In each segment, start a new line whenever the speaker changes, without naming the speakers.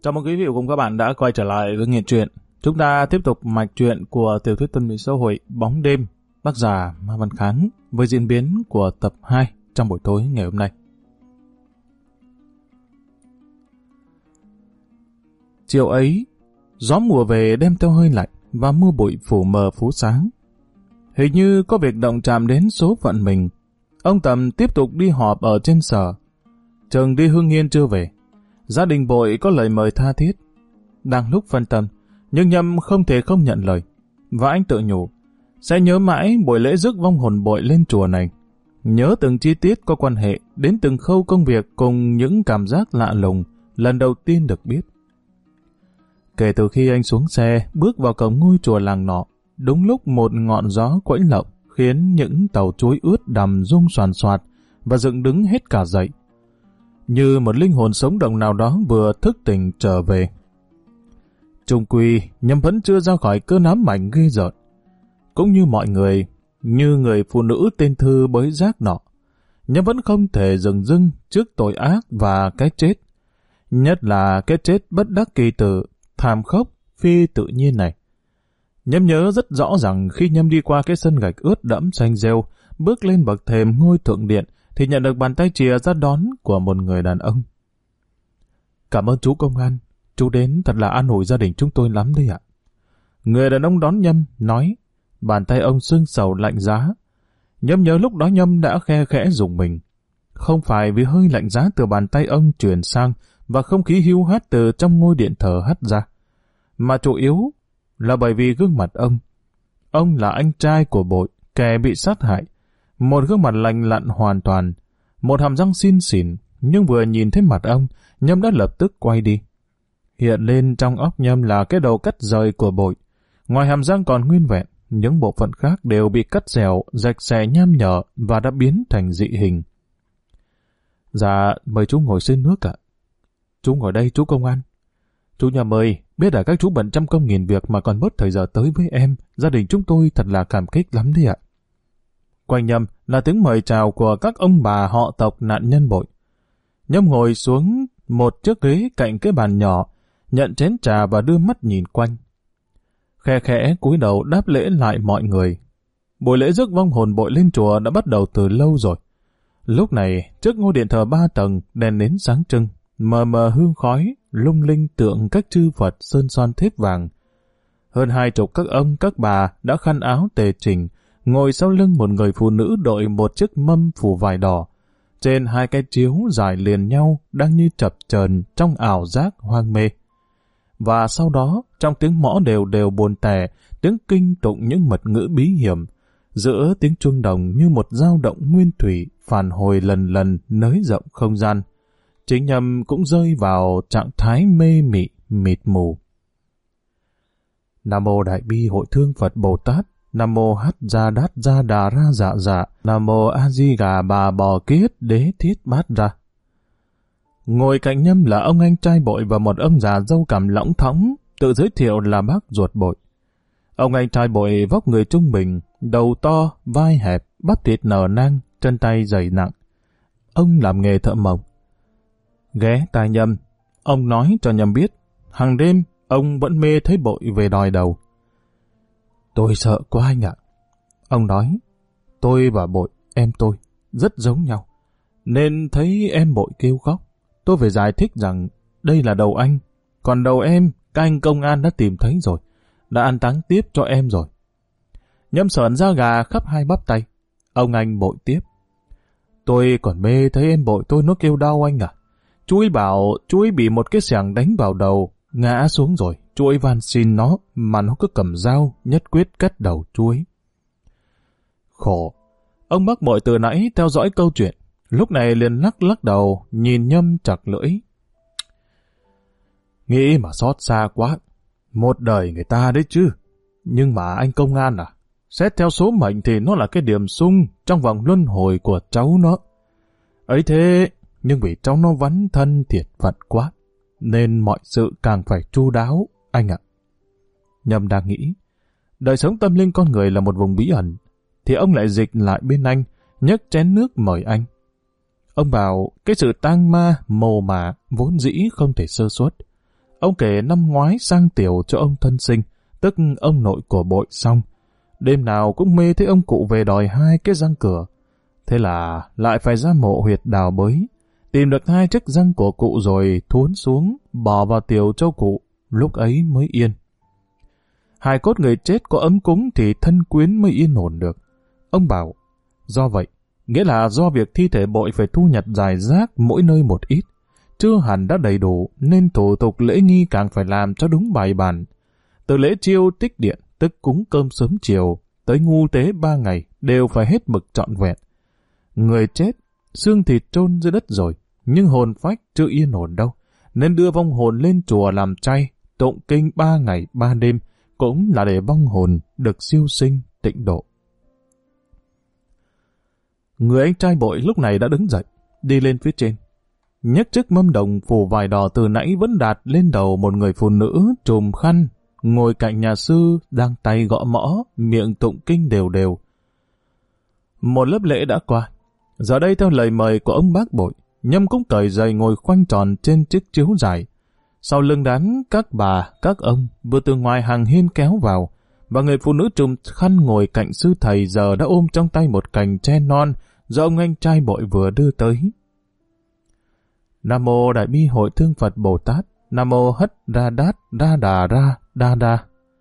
Chào mừng quý vị cùng các bạn đã quay trở lại với Nghiện Truyện. Chúng ta tiếp tục mạch truyện của tiểu thuyết tâm lý xã hội Bóng Đêm, tác giả Ma Văn Kháng với diễn biến của tập 2 trong buổi tối ngày hôm nay. Chiều ấy, gió mùa về đem theo hơi lạnh và mưa bụi phủ mờ phố sáng. Hình như có việc động chạm đến số phận mình. Ông Tầm tiếp tục đi họp ở trên sở. Trường đi Hưng Yên chưa về. Gia đình Bội có lời mời tha thiết. Đang lúc phân tâm, nhưng Nhâm không thể không nhận lời. Và anh tự nhủ, sẽ nhớ mãi buổi lễ rước vong hồn Bội lên chùa này. Nhớ từng chi tiết có quan hệ đến từng khâu công việc cùng những cảm giác lạ lùng lần đầu tiên được biết. Kể từ khi anh xuống xe, bước vào cổng ngôi chùa làng nọ, đúng lúc một ngọn gió quẫy lộng khiến những tàu chuối ướt đầm rung soàn soạt và dựng đứng hết cả dậy. Như một linh hồn sống động nào đó vừa thức tỉnh trở về. Chung quy, Nhâm vẫn chưa ra khỏi cơn ám ảnh ghê rợn. Cũng như mọi người, như người phụ nữ tên Thư bới rác nọ, Nhâm vẫn không thể dừng dưng trước tội ác và cái chết. Nhất là cái chết bất đắc kỳ tử, thảm khốc, phi tự nhiên này. Nhâm nhớ rất rõ rằng khi Nhâm đi qua cái sân gạch ướt đẫm xanh rêu, bước lên bậc thềm ngôi thượng điện, thì nhận được bàn tay chìa ra đón của một người đàn ông. Cảm ơn chú công an, chú đến thật là an ủi gia đình chúng tôi lắm đấy ạ. Người đàn ông đón Nhâm, nói, bàn tay ông sưng sầu lạnh giá. Nhâm nhớ lúc đó Nhâm đã khe khẽ rùng mình. Không phải vì hơi lạnh giá từ bàn tay ông truyền sang và không khí hiu hắt từ trong ngôi điện thờ hắt ra, mà chủ yếu là bởi vì gương mặt ông. Ông là anh trai của Bội, kẻ bị sát hại. Một gương mặt lành lặn hoàn toàn, một hàm răng xin xỉn, nhưng vừa nhìn thấy mặt ông, Nhâm đã lập tức quay đi. Hiện lên trong óc Nhâm là cái đầu cắt rời của Bội. Ngoài hàm răng còn nguyên vẹn, những bộ phận khác đều bị cắt dẻo, rạch xè nham nhở và đã biến thành dị hình. Dạ, mời chú ngồi xin nước ạ. Chú ngồi đây, chú công an. Chú nhà mời, biết là các chú bận trăm công nghìn việc mà còn bớt thời giờ tới với em, gia đình chúng tôi thật là cảm kích lắm đấy ạ. Quanh Nhâm là tiếng mời chào của các ông bà họ tộc nạn nhân Bội. Nhâm ngồi xuống một chiếc ghế cạnh cái bàn nhỏ, nhận chén trà và đưa mắt nhìn quanh. Khe khẽ cúi đầu đáp lễ lại mọi người. Buổi lễ rước vong hồn Bội lên chùa đã bắt đầu từ lâu rồi. Lúc này, trước ngôi điện thờ 3 tầng, đèn nến sáng trưng, mờ mờ hương khói, lung linh tượng các chư Phật sơn son thép vàng. Hơn 20 các ông các bà đã khăn áo tề chỉnh, ngồi sau lưng một người phụ nữ đội một chiếc mâm phủ vải đỏ. Trên 2 cái chiếu dài liền nhau đang như chập chờn trong ảo giác hoang mê. Và sau đó, trong tiếng mõ đều đều buồn tẻ, tiếng kinh tụng những mật ngữ bí hiểm, giữa tiếng chuông đồng như một dao động nguyên thủy phản hồi lần lần nới rộng không gian. Chính Nhâm cũng rơi vào trạng thái mê mị, mịt mù. Nam mô Đại Bi Hội Thương Phật Bồ Tát. Nam mô Hát Gia Đát Gia Đà Ra Dạ Dạ. Nam mô A Di Gà Bà Bò Kiết Đế Thiết Bát Ra. Ngồi cạnh Nhâm là ông anh trai Bội và một ông già râu cằm lõng thõng, tự giới thiệu là bác ruột Bội. Ông anh trai Bội vóc người trung bình, đầu to, vai hẹp, bắp thịt nở nang, chân tay dày nặng. Ông làm nghề thợ mộc. Ghé tai Nhâm, ông nói cho Nhâm biết, hàng đêm ông vẫn mê thấy Bội về đòi đầu. Tôi sợ quá anh ạ. Ông nói, tôi và Bội, em tôi, rất giống nhau. Nên thấy em Bội kêu khóc, tôi phải giải thích rằng đây là đầu anh, còn đầu em, các anh công an đã tìm thấy rồi, đã an táng tiếp cho em rồi. Nhâm sởn da gà khắp 2 bắp tay. Ông anh Bội tiếp, tôi còn mê thấy em Bội tôi nó kêu đau anh ạ. Chú ấy bảo chú ấy bị một cái xẻng đánh vào đầu, ngã xuống rồi. Chú ấy van xin nó, mà nó cứ cầm dao, nhất quyết cắt đầu chú ấy. Khổ. Ông bác Bội từ nãy theo dõi câu chuyện, lúc này liền lắc lắc đầu, nhìn Nhâm chặt lưỡi. Nghĩ mà xót xa quá, một đời người ta đấy chứ. Nhưng mà anh công an à, xét theo số mệnh thì nó là cái điểm sung trong vòng luân hồi của cháu nó. Ấy thế, nhưng vì cháu nó vắn thân thiệt phận quá, nên mọi sự càng phải chu đáo, anh ạ. Nhâm đang nghĩ, đời sống tâm linh con người là một vùng bí ẩn, thì ông lại dịch lại bên anh, nhấc chén nước mời anh. Ông bảo cái sự tang ma, mồ mả vốn dĩ không thể sơ suất. Ông kể năm ngoái sang tiểu cho ông thân sinh, tức ông nội của Bội xong. Đêm nào cũng mê thấy ông cụ về đòi 2 cái răng cửa. Thế là lại phải ra mộ huyệt đào bới. Tìm được 2 chiếc răng của cụ rồi thuốn xuống, bỏ vào tiểu cho cụ, lúc ấy mới yên. Hài cốt người chết có ấm cúng thì thân quyến mới yên ổn được. Ông bảo, do vậy, nghĩa là do việc thi thể Bội phải thu nhặt rải rác mỗi nơi một ít, chưa hẳn đã đầy đủ nên thủ tục lễ nghi càng phải làm cho đúng bài bản. Từ lễ chiêu tích điện, tức cúng cơm sớm chiều, tới ngu tế 3 ngày đều phải hết mực trọn vẹn. Người chết, xương thịt chôn dưới đất rồi, nhưng hồn phách chưa yên ổn đâu, nên đưa vong hồn lên chùa làm chay, tụng kinh 3 ngày 3 đêm, cũng là để vong hồn được siêu sinh tịnh độ. Người anh trai Bội lúc này đã đứng dậy, đi lên phía trên. Nhấc chiếc mâm đồng phủ vải đỏ từ nãy vẫn đạt lên đầu một người phụ nữ trùm khăn, ngồi cạnh nhà sư đang tay gõ mõ, miệng tụng kinh đều đều. Một lớp lễ đã qua. Giờ đây theo lời mời của ông bác Bội, Nhâm cũng cởi giày ngồi khoanh tròn trên chiếc chiếu dài. Sau lưng đám các bà, các ông vừa từ ngoài hàng hiên kéo vào, và người phụ nữ trùm khăn ngồi cạnh sư thầy giờ đã ôm trong tay một cành tre non do ông anh trai Bội vừa đưa tới. Nam mô Đại Bi Hội Thương Phật Bồ Tát, Nam mô Hất Ra Đát Ra Đà Ra Đa Đa.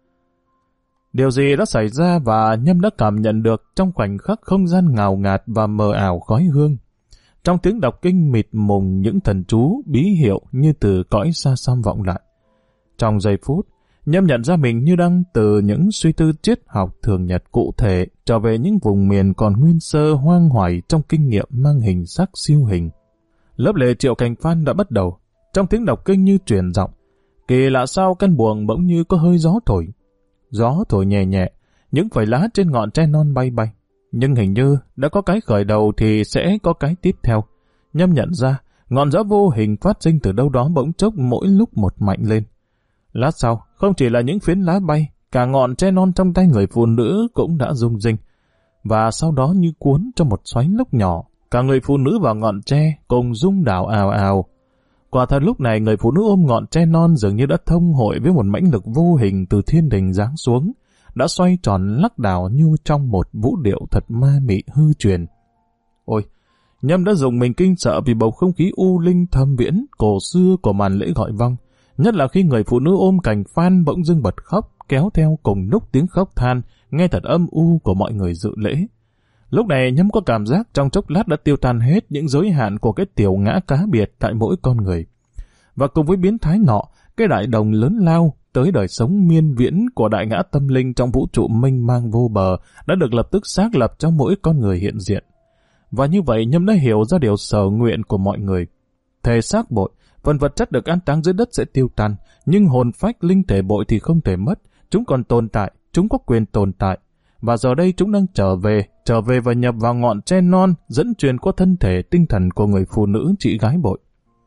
Điều gì đã xảy ra và Nhâm đã cảm nhận được trong khoảnh khắc không gian ngào ngạt và mờ ảo khói hương. Trong tiếng đọc kinh mịt mùng những thần chú bí hiệu như từ cõi xa xăm vọng lại. Trong giây phút, Nhâm nhận ra mình như đang từ những suy tư triết học thường nhật cụ thể trở về những vùng miền còn nguyên sơ hoang hoài trong kinh nghiệm mang hình sắc siêu hình. Lớp lễ Triệu Cành Phan đã bắt đầu. Trong tiếng đọc kinh như truyền giọng, kỳ lạ sao căn buồng bỗng như có hơi gió thổi. Gió thổi nhẹ nhẹ, những phẩy lá trên ngọn tre non bay bay. Nhưng hình như đã có cái khởi đầu thì sẽ có cái tiếp theo. Nhâm nhận ra, ngọn gió vô hình phát sinh từ đâu đó bỗng chốc mỗi lúc một mạnh lên. Lát sau, không chỉ là những phiến lá bay, cả ngọn tre non trong tay người phụ nữ cũng đã rung rinh. Và sau đó như cuốn trong một xoáy lốc nhỏ, cả người phụ nữ và ngọn tre cùng rung đảo ào ào. Quả thật lúc này người phụ nữ ôm ngọn tre non dường như đã thông hội với một mãnh lực vô hình từ thiên đình giáng xuống, đã xoay tròn lắc đảo như trong một vũ điệu thật ma mị hư truyền. Ôi, Nhâm đã dùng mình kinh sợ vì bầu không khí u linh thâm viễn, cổ xưa của màn lễ gọi vong, nhất là khi người phụ nữ ôm cành phan bỗng dưng bật khóc, kéo theo cùng lúc tiếng khóc than, nghe thật âm u của mọi người dự lễ. Lúc này Nhâm có cảm giác trong chốc lát đã tiêu tan hết những giới hạn của cái tiểu ngã cá biệt tại mỗi con người. Và cùng với biến thái nọ, cái đại đồng lớn lao tới đời sống miên viễn của đại ngã tâm linh trong vũ trụ mênh mang vô bờ đã được lập tức xác lập trong mỗi con người hiện diện. Và như vậy Nhâm đã hiểu ra điều sở nguyện của mọi người. Thể xác Bội, phần vật chất được an táng dưới đất sẽ tiêu tan, nhưng hồn phách linh thể Bội thì không thể mất, chúng còn tồn tại, chúng có quyền tồn tại. Và giờ đây chúng đang trở về và nhập vào ngọn tre non dẫn truyền qua thân thể tinh thần của người phụ nữ chị gái Bội.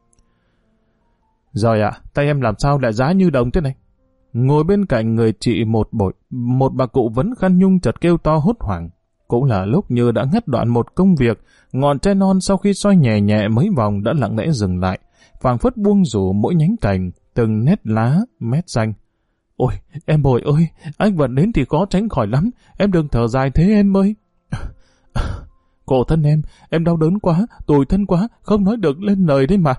Rồi ạ, tay em làm sao lại giá như đồng thế này? Ngồi bên cạnh người chị Bội, một bà cụ vấn khăn nhung chợt kêu to hốt hoảng. Cũng là lúc như đã ngắt đoạn một công việc, ngọn tre non sau khi xoay nhẹ nhẹ mấy vòng đã lặng lẽ dừng lại, phảng phất buông rủ mỗi nhánh cành, từng nét lá, mét xanh. Ôi, em Bội ơi, anh vẫn đến thì khó tránh khỏi lắm, em đừng thở dài thế em ơi. Cổ thân em đau đớn quá, tủi thân quá, không nói được lên lời đấy mà.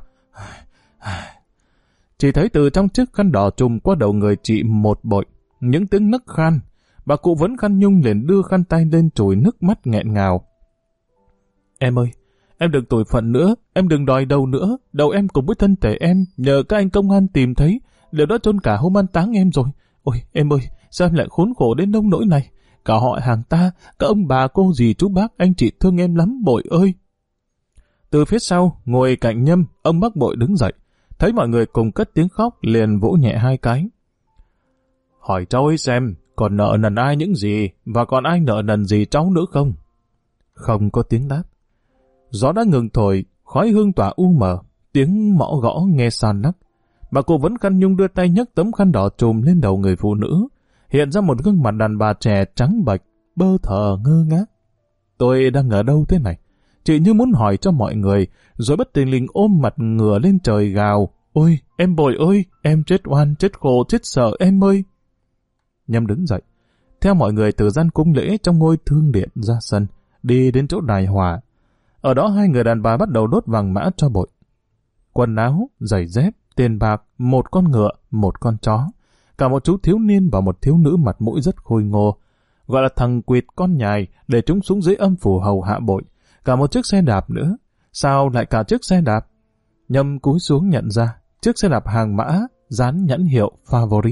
Chỉ thấy từ trong chiếc khăn đỏ trùm qua đầu người chị Bội, những tiếng nấc khan. Bà cụ vẫn khăn nhung liền đưa khăn tay lên chùi nước mắt nghẹn ngào. Em ơi, em đừng tủi phận nữa, em đừng đòi đầu nữa, đầu em cùng với thân thể em nhờ các anh công an tìm thấy, đều đã chôn cả hôm an táng em rồi. Ôi em ơi, sao em lại khốn khổ đến nông nỗi này? Cả họ hàng ta, các ông bà cô dì chú bác anh chị thương em lắm Bội ơi. Từ phía sau, ngồi cạnh Nhâm, ông bác Bội đứng dậy, thấy mọi người cùng cất tiếng khóc liền vỗ nhẹ 2 cái. Hỏi cháu ấy xem, còn nợ nần ai những gì, và còn ai nợ nần gì cháu nữa không? Không có tiếng đáp. Gió đã ngừng thổi, khói hương tỏa u mờ, tiếng mõ gõ nghe san lắc. Bà cụ vẫn khăn nhung đưa tay nhấc tấm khăn đỏ trùm lên đầu người phụ nữ, hiện ra một gương mặt đàn bà trẻ trắng bệch, bơ thờ ngơ ngác. Tôi đang ở đâu thế này? Chị như muốn hỏi cho mọi người, rồi bất tình lình ôm mặt ngửa lên trời gào. Ôi, em Bội ơi, em chết oan, chết khổ, chết sợ em ơi. Nhâm đứng dậy, theo mọi người từ gian cung lễ trong ngôi thương điện ra sân, đi đến chỗ đài hòa. Ở đó hai người đàn bà bắt đầu đốt vàng mã cho Bội. Quần áo, giày dép, tiền bạc, một con ngựa, một con chó, cả một chú thiếu niên và một thiếu nữ mặt mũi rất khôi ngô, gọi là thằng quỵt con nhài, để chúng xuống dưới âm phủ hầu hạ Bội, cả một chiếc xe đạp nữa. Sao lại cả chiếc xe đạp? Nhâm cúi xuống nhận ra, chiếc xe đạp hàng mã, dán nhãn hiệu Favorite.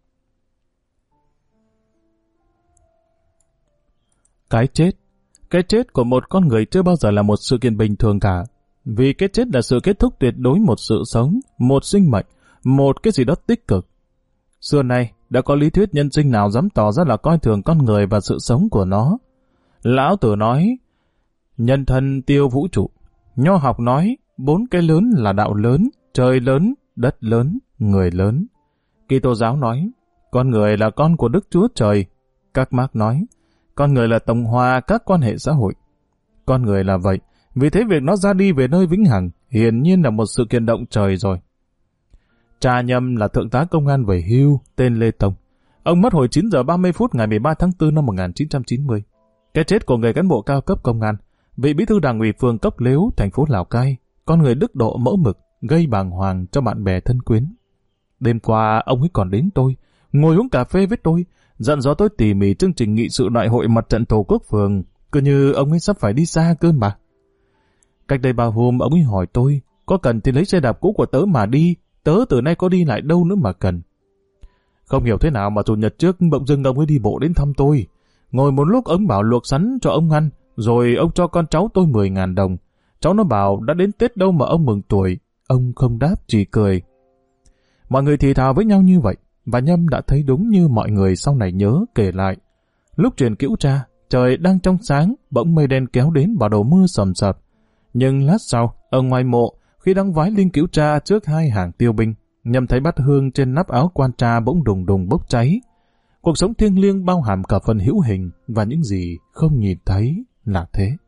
Cái chết của một con người chưa bao giờ là một sự kiện bình thường cả. Vì cái chết là sự kết thúc tuyệt đối một sự sống, một sinh mệnh, một cái gì đó tích cực. Xưa nay, đã có lý thuyết nhân sinh nào dám tỏ ra là coi thường con người và sự sống của nó. Lão Tử nói, nhân thân tiêu vũ trụ. Nho học nói, 4 cái lớn là đạo lớn, trời lớn, đất lớn, người lớn. Kitô giáo nói, con người là con của Đức Chúa Trời. Các Mác nói, con người là tổng hòa các quan hệ xã hội. Con người là vậy, vì thế việc nó ra đi về nơi vĩnh hằng hiển nhiên là một sự kiện động trời rồi. Cha Nhâm là thượng tá công an về hưu, tên Lê Tông. Ông mất hồi 9 giờ 30 phút ngày 13 tháng 4 năm 1990. Cái chết của người cán bộ cao cấp công an, vị bí thư đảng ủy phường Cốc Lếu, thành phố Lào Cai, con người đức độ mẫu mực, gây bàng hoàng cho bạn bè thân quyến. Đêm qua ông ấy còn đến tôi, ngồi uống cà phê với tôi, dặn dò tôi tỉ mỉ chương trình nghị sự đại hội mặt trận Tổ quốc phường, cứ như ông ấy sắp phải đi xa cơ mà. Cách đây 3 hôm ông ấy hỏi tôi, có cần thì lấy xe đạp cũ của tớ mà đi, tớ từ nay có đi lại đâu nữa mà cần. Không hiểu thế nào mà chủ nhật trước bỗng dưng ông ấy đi bộ đến thăm tôi. Ngồi một lúc ông bảo luộc sắn cho ông ăn, rồi ông cho con cháu tôi 10.000 đồng. Cháu nó bảo đã đến Tết đâu mà ông mừng tuổi. Ông không đáp, chỉ cười. Mọi người thì thào với nhau như vậy, và Nhâm đã thấy đúng như mọi người sau này nhớ kể lại. Lúc truyền cữu cha, trời đang trong sáng, bỗng mây đen kéo đến vào đầu mưa sầm sập. Nhưng lát sau, ở ngoài mộ, khi đang vái linh cữu cha trước 2 hàng tiêu binh, Nhâm thấy bát hương trên nắp áo quan cha bỗng đùng đùng bốc cháy. Cuộc sống thiêng liêng bao hàm cả phần hữu hình và những gì không nhìn thấy là thế.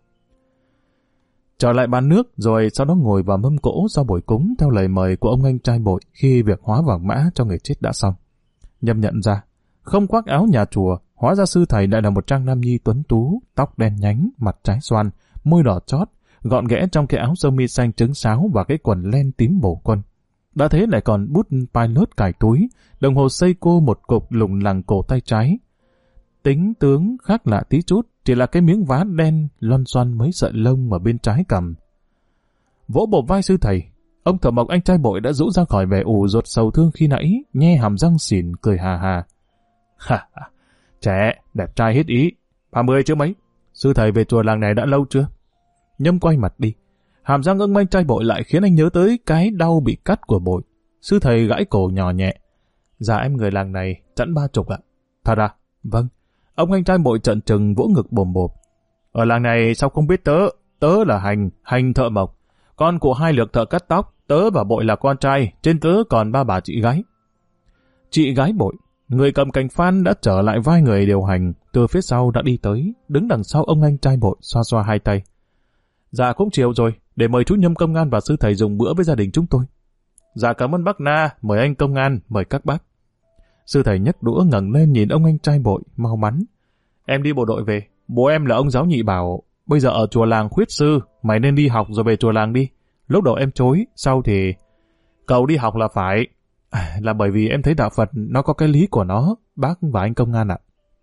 Trở lại bàn nước rồi sau đó ngồi vào mâm cỗ sau buổi cúng theo lời mời của ông anh trai Bội khi việc hóa vàng mã cho người chết đã xong. Nhâm nhận ra, không khoác áo nhà chùa, hóa ra sư thầy lại là một trang nam nhi tuấn tú, tóc đen nhánh, mặt trái xoan, môi đỏ chót, gọn ghẽ trong cái áo sơ mi xanh trứng sáo và cái quần len tím bổ quân. Đã thế lại còn bút pilot cài túi, đồng hồ Seiko một cục lủng lẳng cổ tay trái. Tính tướng khác lạ tí chút, chỉ là cái miếng vá đen loăn xoăn mấy sợi lông ở bên trái cằm. Vỗ bộp vai sư thầy, ông Thợ Mộc anh trai Bội đã rũ ra khỏi vẻ ủ rột sầu thương khi nãy, nhe hàm răng xỉn cười hà hà. Ha, trẻ, đẹp trai hết ý, 30 chứ mấy. Sư thầy về chùa làng này đã lâu chưa? Nhâm quay mặt đi. Hàm răng ông anh trai Bội lại khiến anh nhớ tới cái đau bị cắt của Bội. Sư thầy gãi cổ nhỏ nhẹ. Dạ em người làng này, chẵn 30 ạ. Thật à? Vâng. Ông anh trai Bội trợn trừng vỗ ngực bồm bộp. Ở làng này sao không biết tớ? Tớ là Hành Thợ Mộc. Con của 2 lược thợ cắt tóc, tớ và Bội là con trai, trên tớ còn 3 bà chị gái. Chị gái Bội, người cầm cành phan đã trở lại vai người điều hành, từ phía sau đã đi tới, đứng đằng sau ông anh trai Bội xoa xoa hai tay. Dạ cũng chiều rồi, để mời chú Nhâm công an và sư thầy dùng bữa với gia đình chúng tôi. Dạ cảm ơn bác Na, mời anh công an, mời các bác. Sư thầy nhấc đũa ngẩng lên nhìn ông anh trai Bội, mau mắn. Em đi bộ đội về, bố em là ông giáo nhị bảo, bây giờ ở chùa làng khuyết sư, mày nên đi học rồi về chùa làng đi. Lúc đầu em chối, sau thì... Cậu đi học là phải. Là bởi vì em thấy đạo Phật nó có cái lý của nó, bác và anh công an ạ.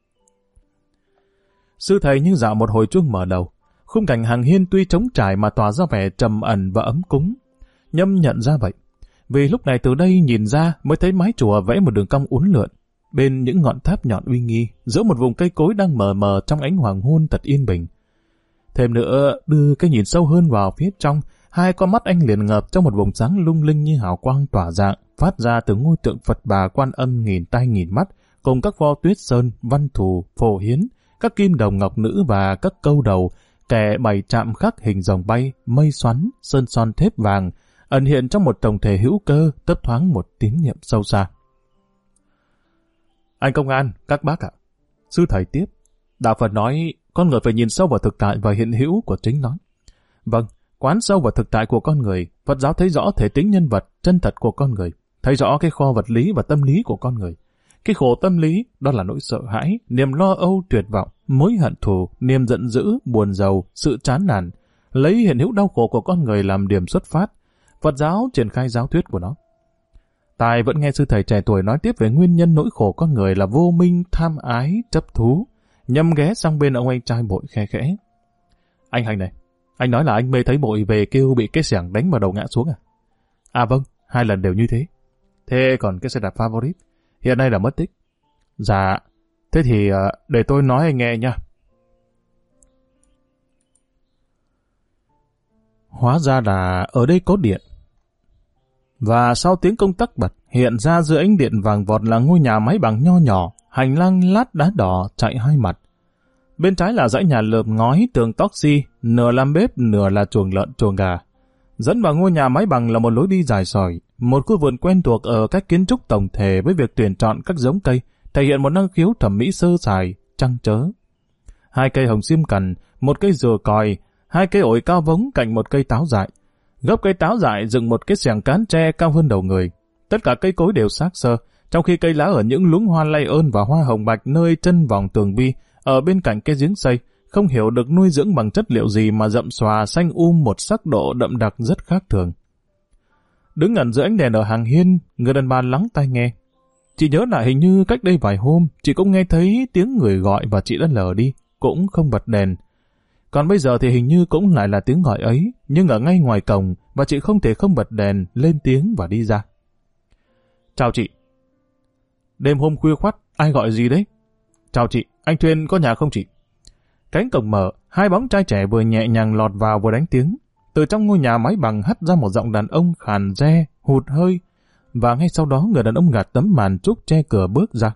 Sư thầy như dạo một hồi chuông mở đầu. Khung cảnh hàng hiên tuy trống trải mà tỏa ra vẻ trầm ẩn và ấm cúng. Nhâm nhận ra vậy. Vì lúc này từ đây nhìn ra mới thấy mái chùa vẽ một đường cong uốn lượn. Bên những ngọn tháp nhọn uy nghi, giữa một vùng cây cối đang mờ mờ trong ánh hoàng hôn thật yên bình. Thêm nữa, đưa cái nhìn sâu hơn vào phía trong, 2 con mắt anh liền ngập trong một vùng sáng lung linh như hào quang tỏa dạng, phát ra từ ngôi tượng Phật Bà Quan Âm nghìn tai nghìn mắt, cùng các pho Tuyết Sơn, Văn Thù, Phổ Hiến, các kim đồng ngọc nữ và các câu đầu, kẻ bày chạm khắc hình rồng bay, mây xoắn, sơn son thép vàng, ẩn hiện trong một tổng thể hữu cơ, thấp thoáng một tín niệm sâu xa. Anh công an, các bác ạ. Sư thầy tiếp. Đạo Phật nói, con người phải nhìn sâu vào thực tại và hiện hữu của chính nó. Vâng, quán sâu vào thực tại của con người, Phật giáo thấy rõ thể tính nhân vật, chân thật của con người, thấy rõ cái kho vật lý và tâm lý của con người. Cái khổ tâm lý đó là nỗi sợ hãi, niềm lo âu tuyệt vọng, mối hận thù, niềm giận dữ, buồn rầu, sự chán nản, lấy hiện hữu đau khổ của con người làm điểm xuất phát. Phật giáo triển khai giáo thuyết của nó. Tài vẫn nghe sư thầy trẻ tuổi nói tiếp về nguyên nhân nỗi khổ con người là vô minh, tham ái, chấp thú. Nhâm ghé sang bên ông anh trai Bội khe khẽ. Anh Hành này, anh nói là anh mê thấy Bội về kêu bị cái xẻng đánh vào đầu ngã xuống à? À vâng, 2 lần đều như thế. Thế còn cái xe đạp favorite, hiện nay là mất tích. Dạ, thế thì để tôi nói anh nghe nha. Hóa ra là ở đây có điện. Và sau tiếng công tắc bật, hiện ra giữa ánh điện vàng vọt là ngôi nhà mái bằng nho nhỏ, hành lang lát đá đỏ chạy 2 mặt. Bên trái là dãy nhà lợp ngói tường tóc xi, nửa làm bếp, nửa là chuồng lợn, chuồng gà. Dẫn vào ngôi nhà mái bằng là một lối đi dài sỏi, một khu vườn quen thuộc ở cách kiến trúc tổng thể với việc tuyển chọn các giống cây, thể hiện một năng khiếu thẩm mỹ sơ sài, trăng trớ. 2 cây hồng xiêm cằn, 1 cây dừa còi, 2 cây ổi cao vống cạnh 1 cây táo dại. Gốc cây táo dại dựng một cái xẻng cán tre cao hơn đầu người. Tất cả cây cối đều xác xơ, trong khi cây lá ở những luống hoa lay ơn và hoa hồng bạch nơi chân vòng tường vi, ở bên cạnh cái giếng xây, không hiểu được nuôi dưỡng bằng chất liệu gì mà rậm xòa xanh một sắc độ đậm đặc rất khác thường. Đứng ẩn giữa ánh đèn ở hàng hiên, người đàn bà lắng tai nghe. Chị nhớ lại hình như cách đây vài hôm, chị cũng nghe thấy tiếng người gọi và chị đã lờ đi, cũng không bật đèn. Còn bây giờ thì hình như cũng lại là tiếng gọi ấy, nhưng ở ngay ngoài cổng và chị không thể không bật đèn, lên tiếng và đi ra. Chào chị. Đêm hôm khuya khoắt, ai gọi gì đấy? Chào chị, anh Thuyên có nhà không chị? Cánh cổng mở, 2 bóng trai trẻ vừa nhẹ nhàng lọt vào vừa đánh tiếng. Từ trong ngôi nhà mái bằng hắt ra một giọng đàn ông khàn re, hụt hơi, và ngay sau đó người đàn ông gạt tấm màn trúc che cửa bước ra.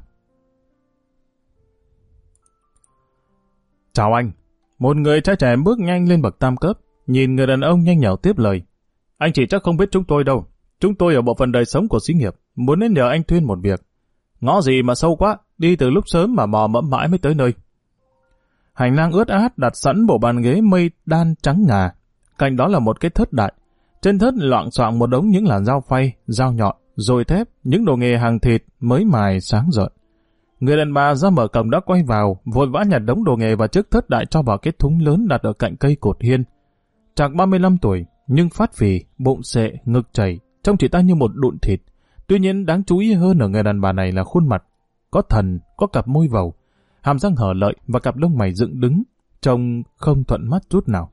Chào anh. Một người trai trẻ bước nhanh lên bậc tam cấp, nhìn người đàn ông nhanh nhảu tiếp lời. Anh chị chắc không biết chúng tôi đâu. Chúng tôi ở bộ phận đời sống của xí nghiệp, muốn đến nhờ anh Thuyên một việc. Ngõ gì mà sâu quá, đi từ lúc sớm mà mò mẫm mãi mới tới nơi. Hành lang ướt át đặt sẵn bộ bàn ghế mây đan trắng ngà. Cạnh đó là một cái thớt đại. Trên thớt loạng xoạng một đống những làn dao phay, dao nhọn, dồi thép, những đồ nghề hàng thịt mới mài sáng rợn. Người đàn bà ra mở cổng đã quay vào, vội vã nhặt đống đồ nghề và chiếc thớt đại cho vào cái thúng lớn đặt ở cạnh cây cột hiên. Chạc 35 tuổi, nhưng phát phì, bụng xệ, ngực chảy, trông chị ta như một đụn thịt. Tuy nhiên đáng chú ý hơn ở người đàn bà này là khuôn mặt, có thần, có cặp môi vầu, hàm răng hở lợi và cặp lông mày dựng đứng, trông không thuận mắt chút nào.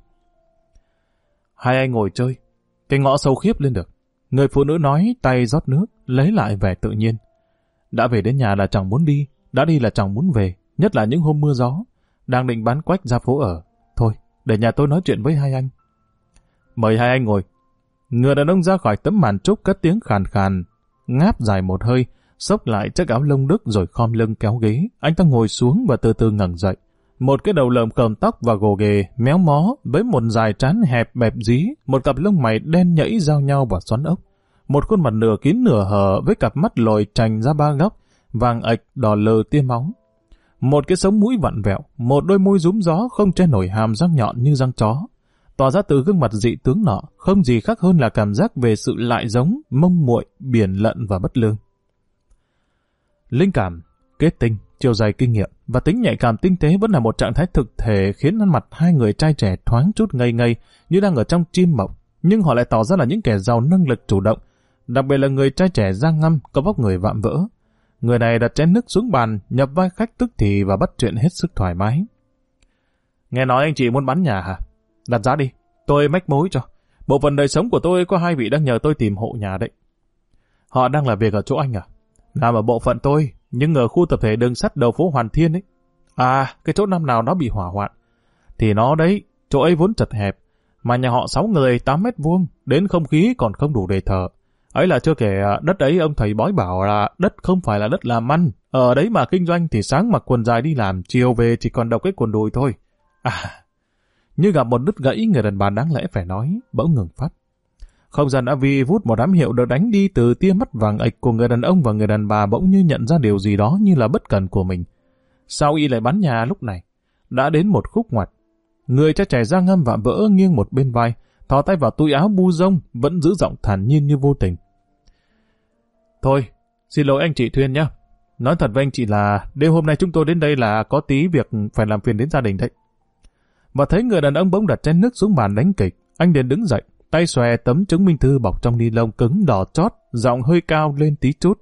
Hai anh ngồi chơi, cái ngõ sâu khiếp lên được. Người phụ nữ nói, tay rót nước, lấy lại vẻ tự nhiên. Đã về đến nhà là chẳng muốn đi, đã đi là chẳng muốn về, nhất là những hôm mưa gió. Đang định bán quách ra phố ở. Thôi, để nhà tôi nói chuyện với hai anh. Mời hai anh ngồi. Người đàn ông ra khỏi tấm màn trúc cất tiếng khàn khàn, ngáp dài một hơi, xốc lại chiếc áo lông đức rồi khom lưng kéo ghế. Anh ta ngồi xuống và từ từ ngẩng dậy. Một cái đầu lợm còm tóc và gồ ghề, méo mó, với một dải trán hẹp bẹp dí, một cặp lông mày đen nhẫy giao nhau và xoắn ốc. Một khuôn mặt nửa kín nửa hở với cặp mắt lồi trành ra ba góc, vàng ạch đỏ lờ tia máu. Một cái sống mũi vặn vẹo, một đôi môi rúm gió không che nổi hàm răng nhọn như răng chó. Tỏa ra từ gương mặt dị tướng nọ, không gì khác hơn là cảm giác về sự lại giống, mông muội, biển lận và bất lương. Linh cảm, kết tinh, chiều dài kinh nghiệm và tính nhạy cảm tinh tế vẫn là một trạng thái thực thể khiến ăn mặt hai người trai trẻ thoáng chút ngây ngây như đang ở trong chim mộng, nhưng họ lại tỏ ra là những kẻ giàu năng lực chủ động, đặc biệt là người trai trẻ da ngăm có vóc người vạm vỡ. Người này đặt chén nước xuống bàn, nhập vai khách tức thì và bắt chuyện hết sức thoải mái. Nghe nói anh chị muốn bán nhà hả? Đặt giá đi, tôi mách mối cho. Bộ phận đời sống của tôi có 2 vị đang nhờ tôi tìm hộ nhà đấy. Họ đang làm việc ở chỗ anh à? Làm ở bộ phận tôi, nhưng ở khu tập thể đường sắt đầu phố Hoàn Thiên ấy. À, cái chỗ năm nào nó bị hỏa hoạn. Thì nó đấy, chỗ ấy vốn chật hẹp, mà nhà họ 6 người 8 mét vuông, đến không khí còn không đủ để thở. Ấy là chưa kể đất ấy ông thầy bói bảo là đất không phải là đất làm ăn. Ở đấy mà kinh doanh thì sáng mặc quần dài đi làm, chiều về chỉ còn đọc cái quần đùi thôi. À, như gặp một đứt gãy, người đàn bà đáng lẽ phải nói, bỗng ngừng phát. Không gian đã vi vút một đám hiệu được đánh đi từ tia mắt vàng ạch của người đàn ông, và người đàn bà bỗng như nhận ra điều gì đó như là bất cần của mình. Sao y lại bán nhà lúc này? Đã đến một khúc ngoặt. Người trai trẻ da ngăm vạm vỡ nghiêng một bên vai, thò tay vào túi áo bu rông, vẫn giữ giọng thản nhiên như vô tình. Thôi, xin lỗi anh chị Thuyên nhé. Nói thật với anh chị là đêm hôm nay chúng tôi đến đây là có tí việc phải làm phiền đến gia đình đấy. Và thấy người đàn ông bỗng đặt chén nước xuống bàn đánh kịch, anh liền đứng dậy, tay xòe tấm chứng minh thư bọc trong ni lông cứng đỏ chót, giọng hơi cao lên tí chút.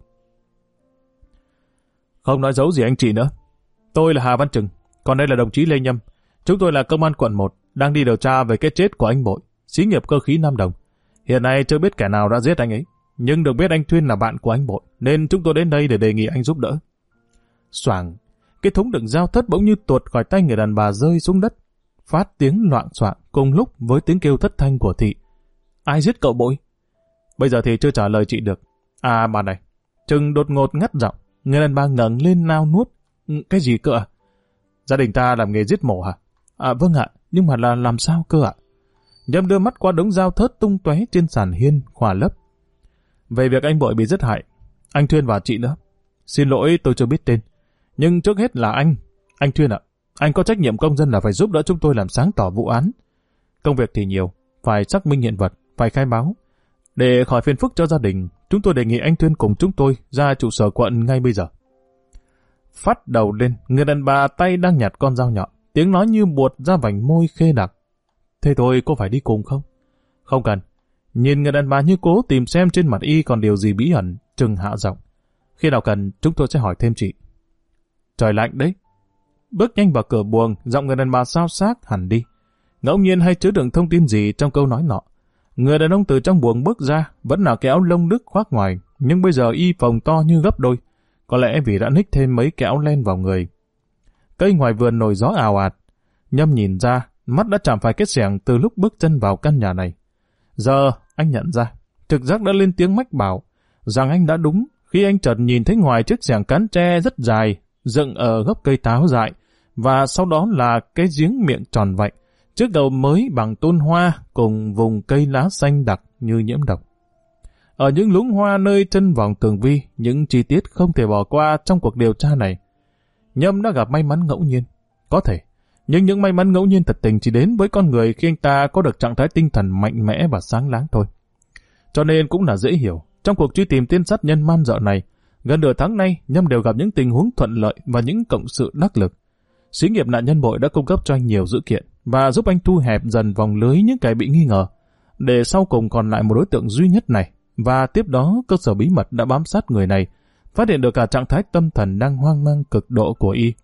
Không nói giấu gì anh chị nữa. Tôi là Hà Văn Trừng, còn đây là đồng chí Lê Nhâm. Chúng tôi là công an quận 1, đang đi điều tra về cái chết của anh Bội, xí nghiệp cơ khí Nam Đồng. Hiện nay chưa biết kẻ nào đã giết anh ấy, nhưng được biết anh Thuyên là bạn của anh Bội, nên chúng tôi đến đây để đề nghị anh giúp đỡ. Xoảng, cái thúng đựng dao thớt bỗng như tuột khỏi tay người đàn bà rơi xuống đất, phát tiếng loạng xoạng cùng lúc với tiếng kêu thất thanh của Thị. Ai giết cậu Bội? Bây giờ thì chưa trả lời chị được. À bà này, Trừng đột ngột ngắt giọng, người đàn bà ngẩng lên nao nuốt. Cái gì cơ ạ? Gia đình ta làm nghề giết mổ hả? À vâng ạ, nhưng mà là làm sao cơ ạ? Nhâm đưa mắt qua đống dao thớt tung tóe trên sàn hiên, khỏa lấp. Về việc anh Bội bị giết hại, anh Thuyên và chị nữa. Xin lỗi tôi chưa biết tên. Nhưng trước hết là anh Thuyên ạ, anh có trách nhiệm công dân là phải giúp đỡ chúng tôi làm sáng tỏ vụ án. Công việc thì nhiều, phải xác minh hiện vật, phải khai báo. Để khỏi phiền phức cho gia đình, chúng tôi đề nghị anh Thuyên cùng chúng tôi ra trụ sở quận ngay bây giờ. Phát đầu lên, người đàn bà tay đang nhặt con dao nhọn, tiếng nói như buột ra vành môi khê đặc. Thế tôi có phải đi cùng không? Không cần. Nhìn người đàn bà như cố tìm xem trên mặt y còn điều gì bí ẩn, Trừng hạ giọng. Khi nào cần, chúng tôi sẽ hỏi thêm chị. Trời lạnh đấy. Bước nhanh vào cửa buồng, giọng người đàn bà xao xác hẳn đi. Ngẫu nhiên hay chứa đựng thông tin gì trong câu nói nọ. Người đàn ông từ trong buồng bước ra, vẫn là cái áo lông đức khoác ngoài, nhưng bây giờ y phồng to như gấp đôi. Có lẽ vì đã ních thêm mấy cái áo len vào người. Cây ngoài vườn nổi gió ào ạt. Nhâm nhìn ra, mắt đã chạm phải cái xẻng từ lúc bước chân vào căn nhà này. Giờ anh nhận ra, trực giác đã lên tiếng mách bảo rằng anh đã đúng khi anh chợt nhìn thấy ngoài chiếc xẻng cán tre rất dài dựng ở gốc cây táo dại, và sau đó là cái giếng miệng tròn vạch, chiếc đầu mới bằng tôn hoa cùng vùng cây lá xanh đặc như nhiễm độc. Ở những luống hoa nơi chân vòng tường vi, những chi tiết không thể bỏ qua trong cuộc điều tra này. Nhâm đã gặp may mắn ngẫu nhiên, có thể, nhưng những may mắn ngẫu nhiên thật tình chỉ đến với con người khi anh ta có được trạng thái tinh thần mạnh mẽ và sáng láng thôi. Cho nên cũng là dễ hiểu, trong cuộc truy tìm tên sát nhân man dợ này, gần nửa tháng nay Nhâm đều gặp những tình huống thuận lợi và những cộng sự đắc lực. Xí nghiệp nạn nhân Bội đã cung cấp cho anh nhiều dữ kiện và giúp anh thu hẹp dần vòng lưới những kẻ bị nghi ngờ, để sau cùng còn lại một đối tượng duy nhất này. Và tiếp đó cơ sở bí mật đã bám sát người này, phát hiện được cả trạng thái tâm thần đang hoang mang cực độ của y.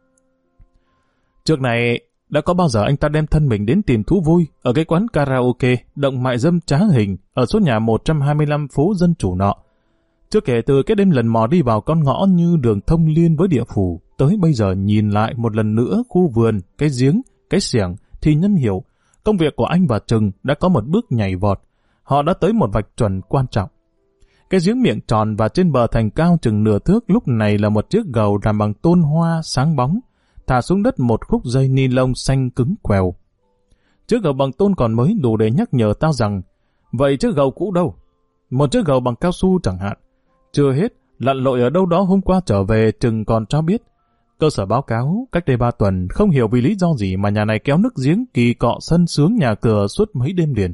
Trước này, đã có bao giờ anh ta đem thân mình đến tìm thú vui ở cái quán karaoke động mại dâm trá hình ở số nhà 125 phố Dân Chủ nọ. Chưa kể từ cái đêm lần mò đi vào con ngõ như đường thông liên với địa phủ, tới bây giờ nhìn lại một lần nữa khu vườn, cái giếng, cái xẻng, thì Nhân hiểu công việc của anh và Trừng đã có một bước nhảy vọt. Họ đã tới một vạch chuẩn quan trọng. Cái giếng miệng tròn và trên bờ thành cao chừng nửa thước lúc này là một chiếc gầu làm bằng tôn hoa sáng bóng, thả xuống đất một khúc dây ni lông xanh cứng quèo. Chiếc gầu bằng tôn còn mới đủ để nhắc nhở tao rằng, vậy chiếc gầu cũ đâu? Một chiếc gầu bằng cao su chẳng hạn. Chưa hết, lặn lội ở đâu đó hôm qua trở về Trừng còn cho biết. Cơ sở báo cáo cách đây 3 tuần không hiểu vì lý do gì mà nhà này kéo nước giếng kỳ cọ sân sướng nhà cửa suốt mấy đêm liền.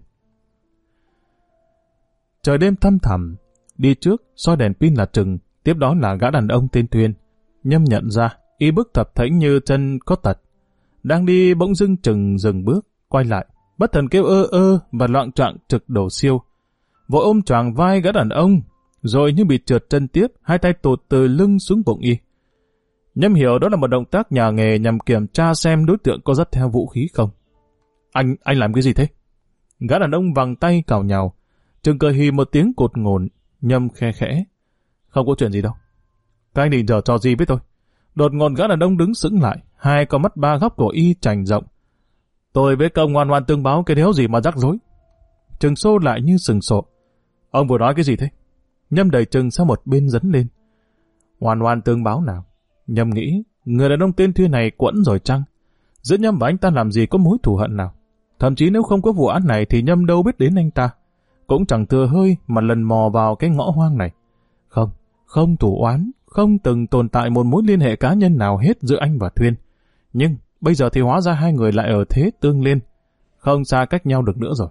Trời đêm thăm thẳm, đi trước soi đèn pin là Trừng, tiếp đó là gã đàn ông tên Thuyên. Nhâm nhận ra, y bước thập thảnh như chân có tật. Đang đi bỗng dưng Trừng dừng bước, quay lại, bất thần kêu ơ ơ và loạng choạng trực đổ siêu. Vội ôm choàng vai gã đàn ông, rồi như bị trượt chân tiếp, hai tay tụt từ lưng xuống bụng y. Nhâm hiểu đó là một động tác nhà nghề nhằm kiểm tra xem đối tượng có dắt theo vũ khí không. Anh làm cái gì thế? Gã đàn ông vằng tay cào nhào. Trừng cười hì một tiếng cột ngột. Nhâm khe khẽ. Không có chuyện gì đâu. Các anh định giở trò gì với tôi? Đột ngột gã đàn ông đứng sững lại, hai con mắt ba góc của y trành rộng. Tôi với công ngoan ngoan tương báo cái đéo gì mà rắc rối. Trừng xô lại như sừng sộ. Ông vừa nói cái gì thế? Nhâm đẩy Trừng sang một bên dấn lên. Ngoan ngoan tương báo nào? Nhâm nghĩ, người đàn ông tên Thuyên này quẫn rồi chăng? Giữa Nhâm và anh ta làm gì có mối thù hận nào? Thậm chí nếu không có vụ án này thì Nhâm đâu biết đến anh ta. Cũng chẳng thừa hơi mà lần mò vào cái ngõ hoang này. Không thù oán, không từng tồn tại một mối liên hệ cá nhân nào hết giữa anh và Thuyên. Nhưng bây giờ thì hóa ra hai người lại ở thế tương liên, không xa cách nhau được nữa rồi.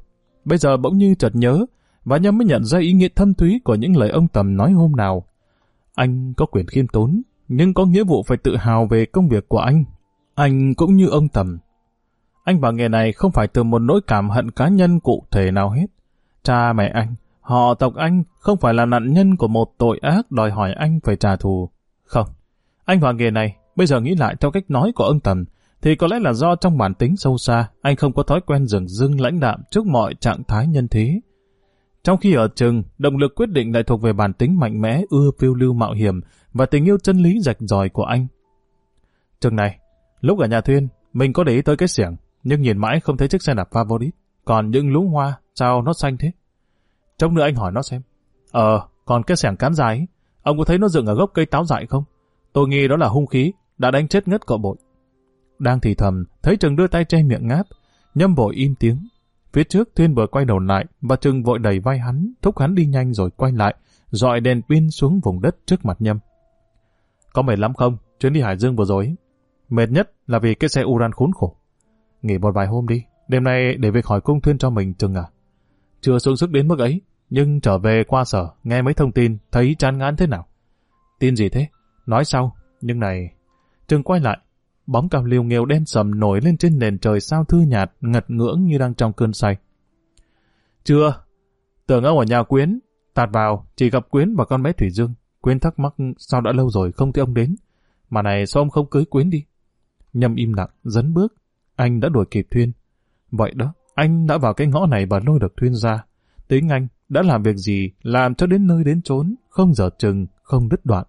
bây giờ bỗng như chợt nhớ, và Nhâm mới nhận ra ý nghĩa thâm thúy của những lời ông Tầm nói hôm nào. Anh có quyền khiêm tốn, nhưng có nghĩa vụ phải tự hào về công việc của anh. Anh cũng như ông Tầm. Anh vào nghề này không phải từ một nỗi cảm hận cá nhân cụ thể nào hết. Cha mẹ anh, họ tộc anh không phải là nạn nhân của một tội ác đòi hỏi anh phải trả thù. Không, anh vào nghề này, bây giờ nghĩ lại theo cách nói của ông Tầm, thì có lẽ là do trong bản tính sâu xa, anh không có thói quen dửng dưng lãnh đạm trước mọi trạng thái nhân thế. Trong khi ở trường, động lực quyết định lại thuộc về bản tính mạnh mẽ, ưa phiêu lưu mạo hiểm và tình yêu chân lý rạch ròi của anh. Chừng này, lúc ở nhà Thuyên, mình có để ý tới cái xẻng, nhưng nhìn mãi không thấy chiếc xe đạp favorite. Còn những luống hoa, sao nó xanh thế? Chốc nữa anh hỏi nó xem. Còn cái xẻng cán dài ấy, ông có thấy nó dựng ở gốc cây táo dại không? Tôi nghi đó là hung khí, đã đánh chết ngất cậu Bội. Đang thì thầm, thấy Trừng đưa tay che miệng ngáp, Nhâm vội im tiếng. Phía trước Thuyên vừa quay đầu lại, và Trừng vội đẩy vai hắn, thúc hắn đi nhanh rồi quay lại, dọi đèn pin xuống vùng đất trước mặt Nhâm. Có mệt lắm không? Chuyến đi Hải Dương vừa rồi. Mệt nhất là vì cái xe Uran khốn khổ. Nghỉ một vài hôm đi, đêm nay để việc hỏi cung Thuyên cho mình, Trừng à. Chưa sung sức đến mức ấy, nhưng trở về qua sở, nghe mấy thông tin, thấy chán ngán thế nào. Tin gì thế? Nói sau, nhưng này... Trừng quay lại, bóng cao liêu nghêu đen sầm nổi lên trên nền trời sao thư nhạt, ngật ngưỡng như đang trong cơn say. Chưa, tưởng ông ở nhà Quyến, tạt vào, chỉ gặp Quyến và con bé Thủy Dương. Quyến thắc mắc sao đã lâu rồi không thấy ông đến. Mà này sao ông không cưới Quyến đi? Nhâm im lặng, dấn bước, anh đã đuổi kịp Thuyên. Vậy đó, anh đã vào cái ngõ này và lôi được Thuyên ra. Tính anh đã làm việc gì, làm cho đến nơi đến chốn, không dở chừng, không đứt đoạn.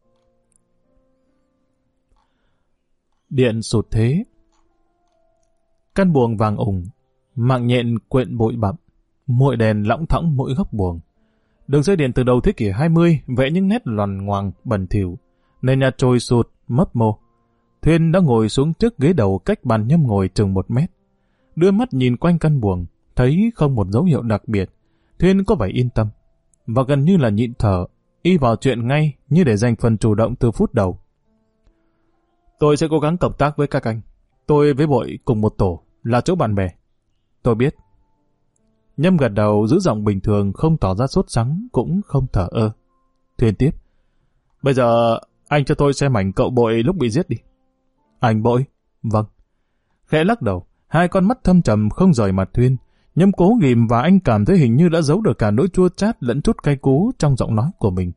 Điện sụt thế. Căn buồng vàng ủng, mạng nhện quyện bụi bặm, muội đèn lõng thõng mỗi góc buồng. Đường dây điện từ đầu thế kỷ 20 vẽ những nét loằn ngoằng bẩn thỉu, nền nhà trôi sụt, mấp mô. Thuyên đã ngồi xuống trước ghế đầu cách bàn Nhâm ngồi chừng 1 mét. Đưa mắt nhìn quanh căn buồng, thấy không một dấu hiệu đặc biệt. Thuyên có vẻ yên tâm, và gần như là nhịn thở, y vào chuyện ngay như để giành phần chủ động từ phút đầu. Tôi sẽ cố gắng cộng tác với các anh. Tôi với Bội cùng một tổ, là chỗ bạn bè. Tôi biết. Nhâm gật đầu giữ giọng bình thường, không tỏ ra sốt sắng, cũng không thở ơ. Thuyên tiếp. Bây giờ anh cho tôi xem ảnh cậu Bội lúc bị giết đi. Ảnh Bội? Vâng. Khẽ lắc đầu, hai con mắt thâm trầm không rời mặt Thuyên. Nhâm cố ghìm và anh cảm thấy hình như đã giấu được cả nỗi chua chát lẫn chút cay cú trong giọng nói của mình.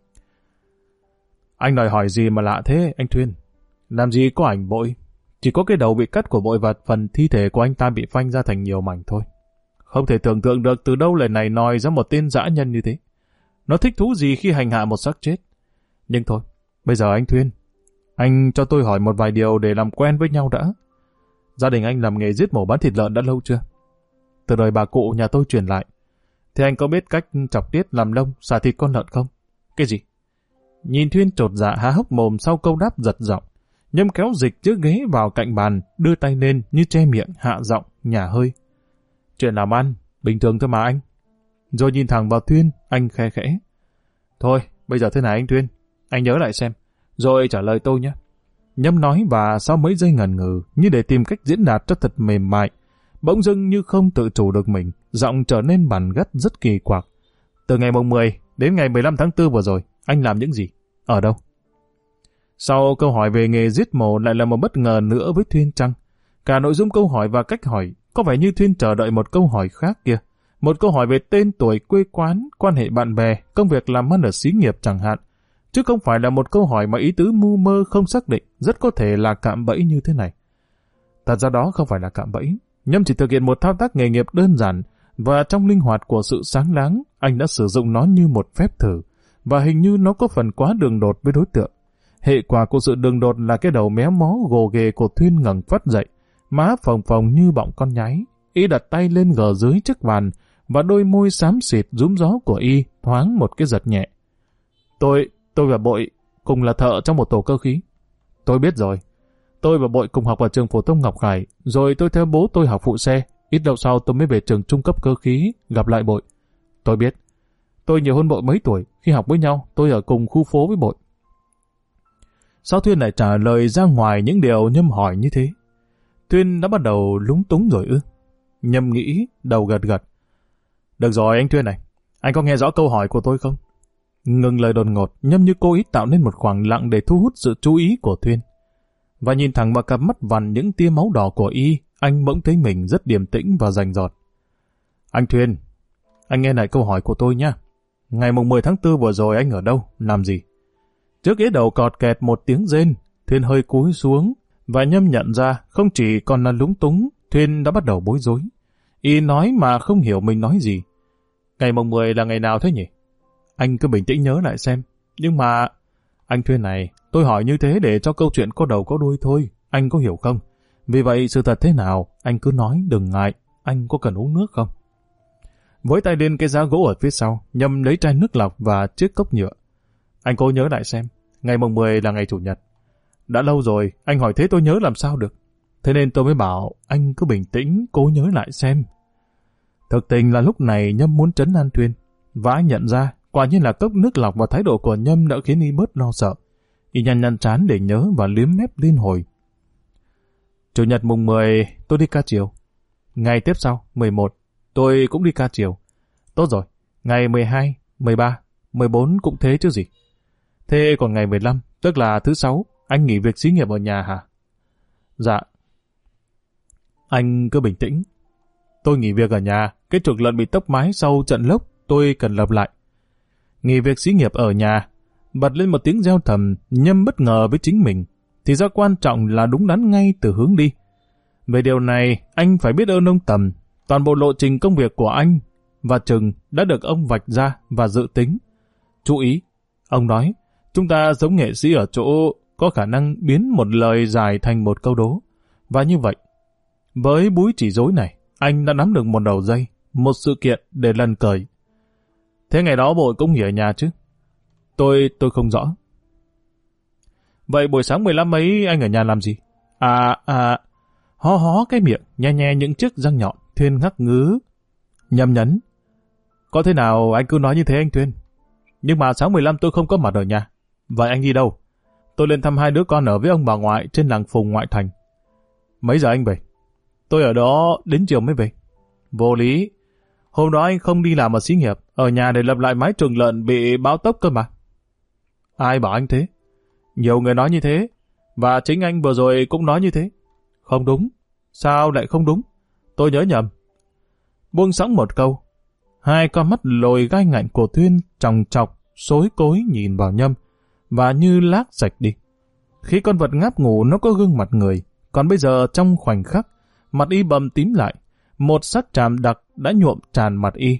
Anh đòi hỏi gì mà lạ thế, anh Thuyên? Làm gì có ảnh Bội? Chỉ có cái đầu bị cắt của Bội và phần thi thể của anh ta bị phanh ra thành nhiều mảnh thôi. Không thể tưởng tượng được từ đâu lời này nói ra một tên dã nhân như thế. Nó thích thú gì khi hành hạ một xác chết? Nhưng thôi, bây giờ anh Thuyên, anh cho tôi hỏi một vài điều để làm quen với nhau đã. Gia đình anh làm nghề giết mổ bán thịt lợn đã lâu chưa? Từ đời bà cụ nhà tôi truyền lại. Thế anh có biết cách chọc tiết làm lông, xả thịt con lợn không? Cái gì? Nhìn Thuyên chột dạ há hốc mồm sau câu đáp giật giọng. Nhâm kéo dịch chiếc ghế vào cạnh bàn, đưa tay lên như che miệng, hạ giọng, nhả hơi. Chuyện làm ăn, bình thường thôi mà anh. Rồi nhìn thẳng vào Thuyên, anh khe khẽ. Thôi, bây giờ thế này anh Thuyên, anh nhớ lại xem, rồi trả lời tôi nhé. Nhâm nói và sau mấy giây ngần ngừ, như để tìm cách diễn đạt cho thật mềm mại, bỗng dưng như không tự chủ được mình, giọng trở nên bằn gắt rất kỳ quặc. Từ ngày mùng 10 đến ngày 15 tháng 4 vừa rồi, anh làm những gì? Ở đâu? Sau câu hỏi về nghề giết mổ lại là một bất ngờ nữa với Thuyên chăng? Cả nội dung câu hỏi và cách hỏi có vẻ như Thuyên chờ đợi một câu hỏi khác kia. Một câu hỏi về tên tuổi, quê quán, quan hệ bạn bè, công việc làm ăn ở xí nghiệp chẳng hạn. Chứ không phải là một câu hỏi mà ý tứ mưu mơ không xác định, rất có thể là cạm bẫy như thế này. Thật ra đó không phải là cạm bẫy. Nhâm chỉ thực hiện một thao tác nghề nghiệp đơn giản, và trong linh hoạt của sự sáng láng, anh đã sử dụng nó như một phép thử, và hình như nó có phần quá đường đột với đối tượng. Hệ quả của sự đường đột là cái đầu méo mó gồ ghề của Thuyên ngẩng phắt dậy, má phồng phồng như bọng con nhái. Y đặt tay lên gờ dưới chiếc bàn, và đôi môi xám xịt rúm gió của Y thoáng một cái giật nhẹ. Tôi và Bội cùng là thợ trong một tổ cơ khí. Tôi biết rồi. Tôi và Bội cùng học ở trường phổ thông Ngọc Khải, rồi tôi theo bố tôi học phụ xe. Ít lâu sau tôi mới về trường trung cấp cơ khí, gặp lại Bội. Tôi biết. Tôi nhiều hơn Bội mấy tuổi, khi học với nhau, tôi ở cùng khu phố với Bội. Sao Thuyên lại trả lời ra ngoài những điều Nhâm hỏi như thế? Thuyên đã bắt đầu lúng túng rồi ư? Nhâm nghĩ, đầu gật gật. Được rồi anh Thuyên này, anh có nghe rõ câu hỏi của tôi không? Ngừng lời đột ngột, Nhâm như cố ý tạo nên một khoảng lặng để thu hút sự chú ý của Thuyên. Và nhìn thẳng vào cặp mắt vằn những tia máu đỏ của y, anh bỗng thấy mình rất điềm tĩnh và rành rọt. Anh Thuyên, anh nghe lại câu hỏi của tôi nhé. Ngày mùng 10 tháng 4 vừa rồi anh ở đâu, làm gì? Trước ghế đầu cọt kẹt một tiếng rên, Thuyên hơi cúi xuống, và Nhâm nhận ra không chỉ còn là lúng túng, Thuyên đã bắt đầu bối rối. Y nói mà không hiểu mình nói gì. Ngày mùng 10 là ngày nào thế nhỉ? Anh cứ bình tĩnh nhớ lại xem. Nhưng mà... Anh Thuyên này, tôi hỏi như thế để cho câu chuyện có đầu có đuôi thôi, anh có hiểu không? Vì vậy sự thật thế nào, anh cứ nói đừng ngại, anh có cần uống nước không? Với tay lên cái giá gỗ ở phía sau, Nhâm lấy chai nước lọc và chiếc cốc nhựa. Anh cố nhớ lại xem, ngày mùng 10 là ngày chủ nhật. Đã lâu rồi, anh hỏi thế tôi nhớ làm sao được. Thế nên tôi mới bảo anh cứ bình tĩnh, cố nhớ lại xem. Thực tình là lúc này Nhâm muốn trấn an Thuyên, và anh nhận ra quả nhiên là cốc nước lọc và thái độ của Nhâm đã khiến y bớt lo sợ. Y nhăn nhăn trán để nhớ và liếm mép liên hồi. Chủ nhật mùng 10 tôi đi ca chiều. Ngày tiếp sau, 11, tôi cũng đi ca chiều. Tốt rồi, ngày 12, 13, 14 cũng thế chứ gì. Thế còn ngày 15, tức là thứ 6, anh nghỉ việc xí nghiệp ở nhà hả? Dạ. Anh cứ bình tĩnh. Tôi nghỉ việc ở nhà, cái chuộc lợn bị tốc mái sau trận lốc, tôi cần lập lại. Nghỉ việc xí nghiệp ở nhà, bật lên một tiếng reo thầm, Nhâm bất ngờ với chính mình. Thì ra quan trọng là đúng đắn ngay từ hướng đi. Về điều này, anh phải biết ơn ông Tầm. Toàn bộ lộ trình công việc của anh và Trừng đã được ông vạch ra và dự tính. Chú ý, ông nói, chúng ta giống nghệ sĩ ở chỗ có khả năng biến một lời dài thành một câu đố. Và như vậy, với búi chỉ rối này, anh đã nắm được một đầu dây, một sự kiện để lần cởi. Thế ngày đó Bội cũng nghỉ ở nhà chứ? Tôi không rõ. Vậy buổi sáng 15 ấy anh ở nhà làm gì? Hó cái miệng, nhe nhe những chiếc răng nhọn, Thuyên ngắc ngứ. Nhâm nhấn. Có thế nào anh cứ nói như thế anh Thuyên. Nhưng mà sáng 15 tôi không có mặt ở nhà. Vậy anh đi đâu? Tôi lên thăm 2 đứa con ở với ông bà ngoại trên làng Phùng ngoại thành. Mấy giờ anh về? Tôi ở đó đến chiều mới về. Vô lý. Hôm đó anh không đi làm ở xí nghiệp, ở nhà để lập lại mái chuồng lợn bị bão tốc cơ mà. Ai bảo anh thế? Nhiều người nói như thế, và chính anh vừa rồi cũng nói như thế. Không đúng. Sao lại không đúng? Tôi nhớ nhầm. Buông sóng một câu, 2 con mắt lồi gai ngạnh của Thuyên tròng trọc, xối cối nhìn vào Nhâm, và như lác sạch đi. Khi con vật ngáp ngủ nó có gương mặt người, còn bây giờ trong khoảnh khắc, mặt y bầm tím lại, một sắt chàm đặc đã nhuộm tràn mặt y.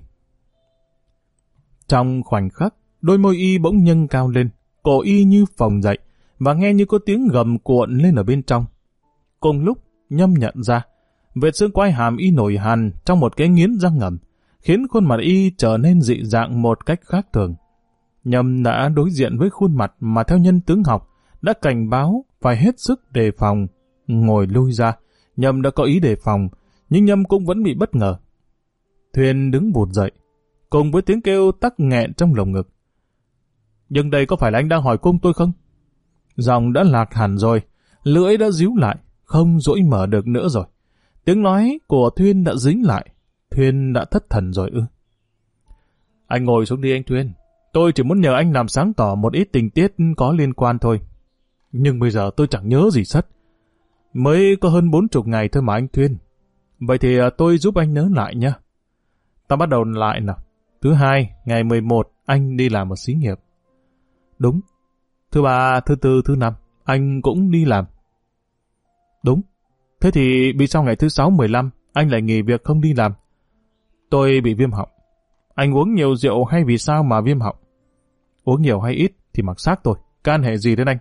Trong khoảnh khắc, đôi môi y bỗng nhâng cao lên, cổ y như phồng dậy, và nghe như có tiếng gầm cuộn lên ở bên trong. Cùng lúc, Nhâm nhận ra, vệt xương quai hàm y nổi hằn trong một cái nghiến răng ngầm, khiến khuôn mặt y trở nên dị dạng một cách khác thường. Nhâm đã đối diện với khuôn mặt mà theo nhân tướng học đã cảnh báo phải hết sức đề phòng. Ngồi lui ra, Nhâm đã có ý đề phòng, nhưng Nhâm cũng vẫn bị bất ngờ. Thuyên đứng vụt dậy, cùng với tiếng kêu tắc nghẹn trong lồng ngực. Nhưng đây có phải là anh đang hỏi cung tôi không? Giọng đã lạc hẳn rồi, lưỡi đã díu lại, không dỗi mở được nữa rồi. Tiếng nói của Thuyên đã dính lại, Thuyên đã thất thần rồi ư? Anh ngồi xuống đi anh Thuyên, tôi chỉ muốn nhờ anh làm sáng tỏ một ít tình tiết có liên quan thôi. Nhưng bây giờ tôi chẳng nhớ gì sất. Mới có hơn 40 ngày thôi mà anh Thuyên. Vậy thì tôi giúp anh nhớ lại nhé. Ta bắt đầu lại nào. Thứ 2, ngày 11, anh đi làm ở xí nghiệp. Đúng. Thứ 3, thứ 4, thứ 5, anh cũng đi làm. Đúng. Thế thì bị sau ngày thứ 6, 15, anh lại nghỉ việc không đi làm. Tôi bị viêm họng. Anh uống nhiều rượu hay vì sao mà viêm họng? Uống nhiều hay ít thì mặc xác tôi, can hệ gì đến anh?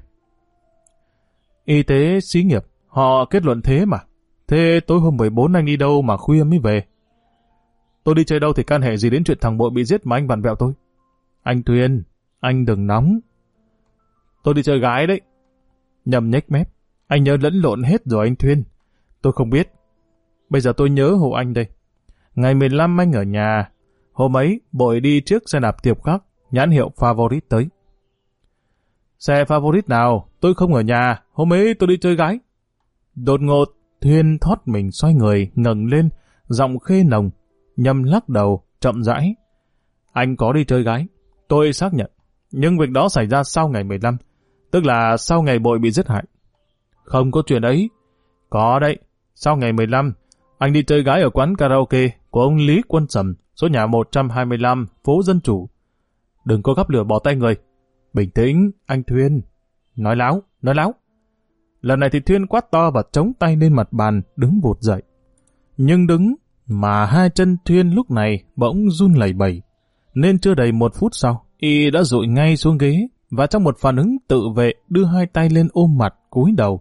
Y tế xí nghiệp, họ kết luận thế mà. Thế tối hôm 14 anh đi đâu mà khuya mới về? Tôi đi chơi đâu thì can hệ gì đến chuyện thằng Bội bị giết mà anh vặn vẹo tôi? Anh Thuyên, anh đừng nóng. Tôi đi chơi gái đấy. Nhâm nhếch mép. Anh nhớ lẫn lộn hết rồi anh Thuyên. Tôi không biết. Bây giờ tôi nhớ hộ anh đây. Ngày 15 anh ở nhà. Hôm ấy, Bội đi trước xe đạp tiệp khắc, nhãn hiệu Favorite tới. Xe Favorite nào? Tôi không ở nhà. Hôm ấy tôi đi chơi gái. Đột ngột, Thuyên thoát mình xoay người, ngẩng lên, giọng khê nồng. Nhâm lắc đầu, chậm rãi. Anh có đi chơi gái, tôi xác nhận. Nhưng việc đó xảy ra sau ngày 15, tức là sau ngày Bội bị giết hại. Không có chuyện ấy. Có đấy, sau ngày 15, anh đi chơi gái ở quán karaoke của ông Lý Quân Sầm, số nhà 125, phố Dân Chủ. Đừng có gắp lửa bỏ tay người. Bình tĩnh, anh Thuyên. Nói láo. Lần này thì Thuyên quát to và chống tay lên mặt bàn, đứng vụt dậy. Nhưng đứng mà hai chân Thuyên lúc này bỗng run lẩy bẩy, nên chưa đầy 1 phút sau, y đã dụi ngay xuống ghế và trong một phản ứng tự vệ đưa hai tay lên ôm mặt cúi đầu.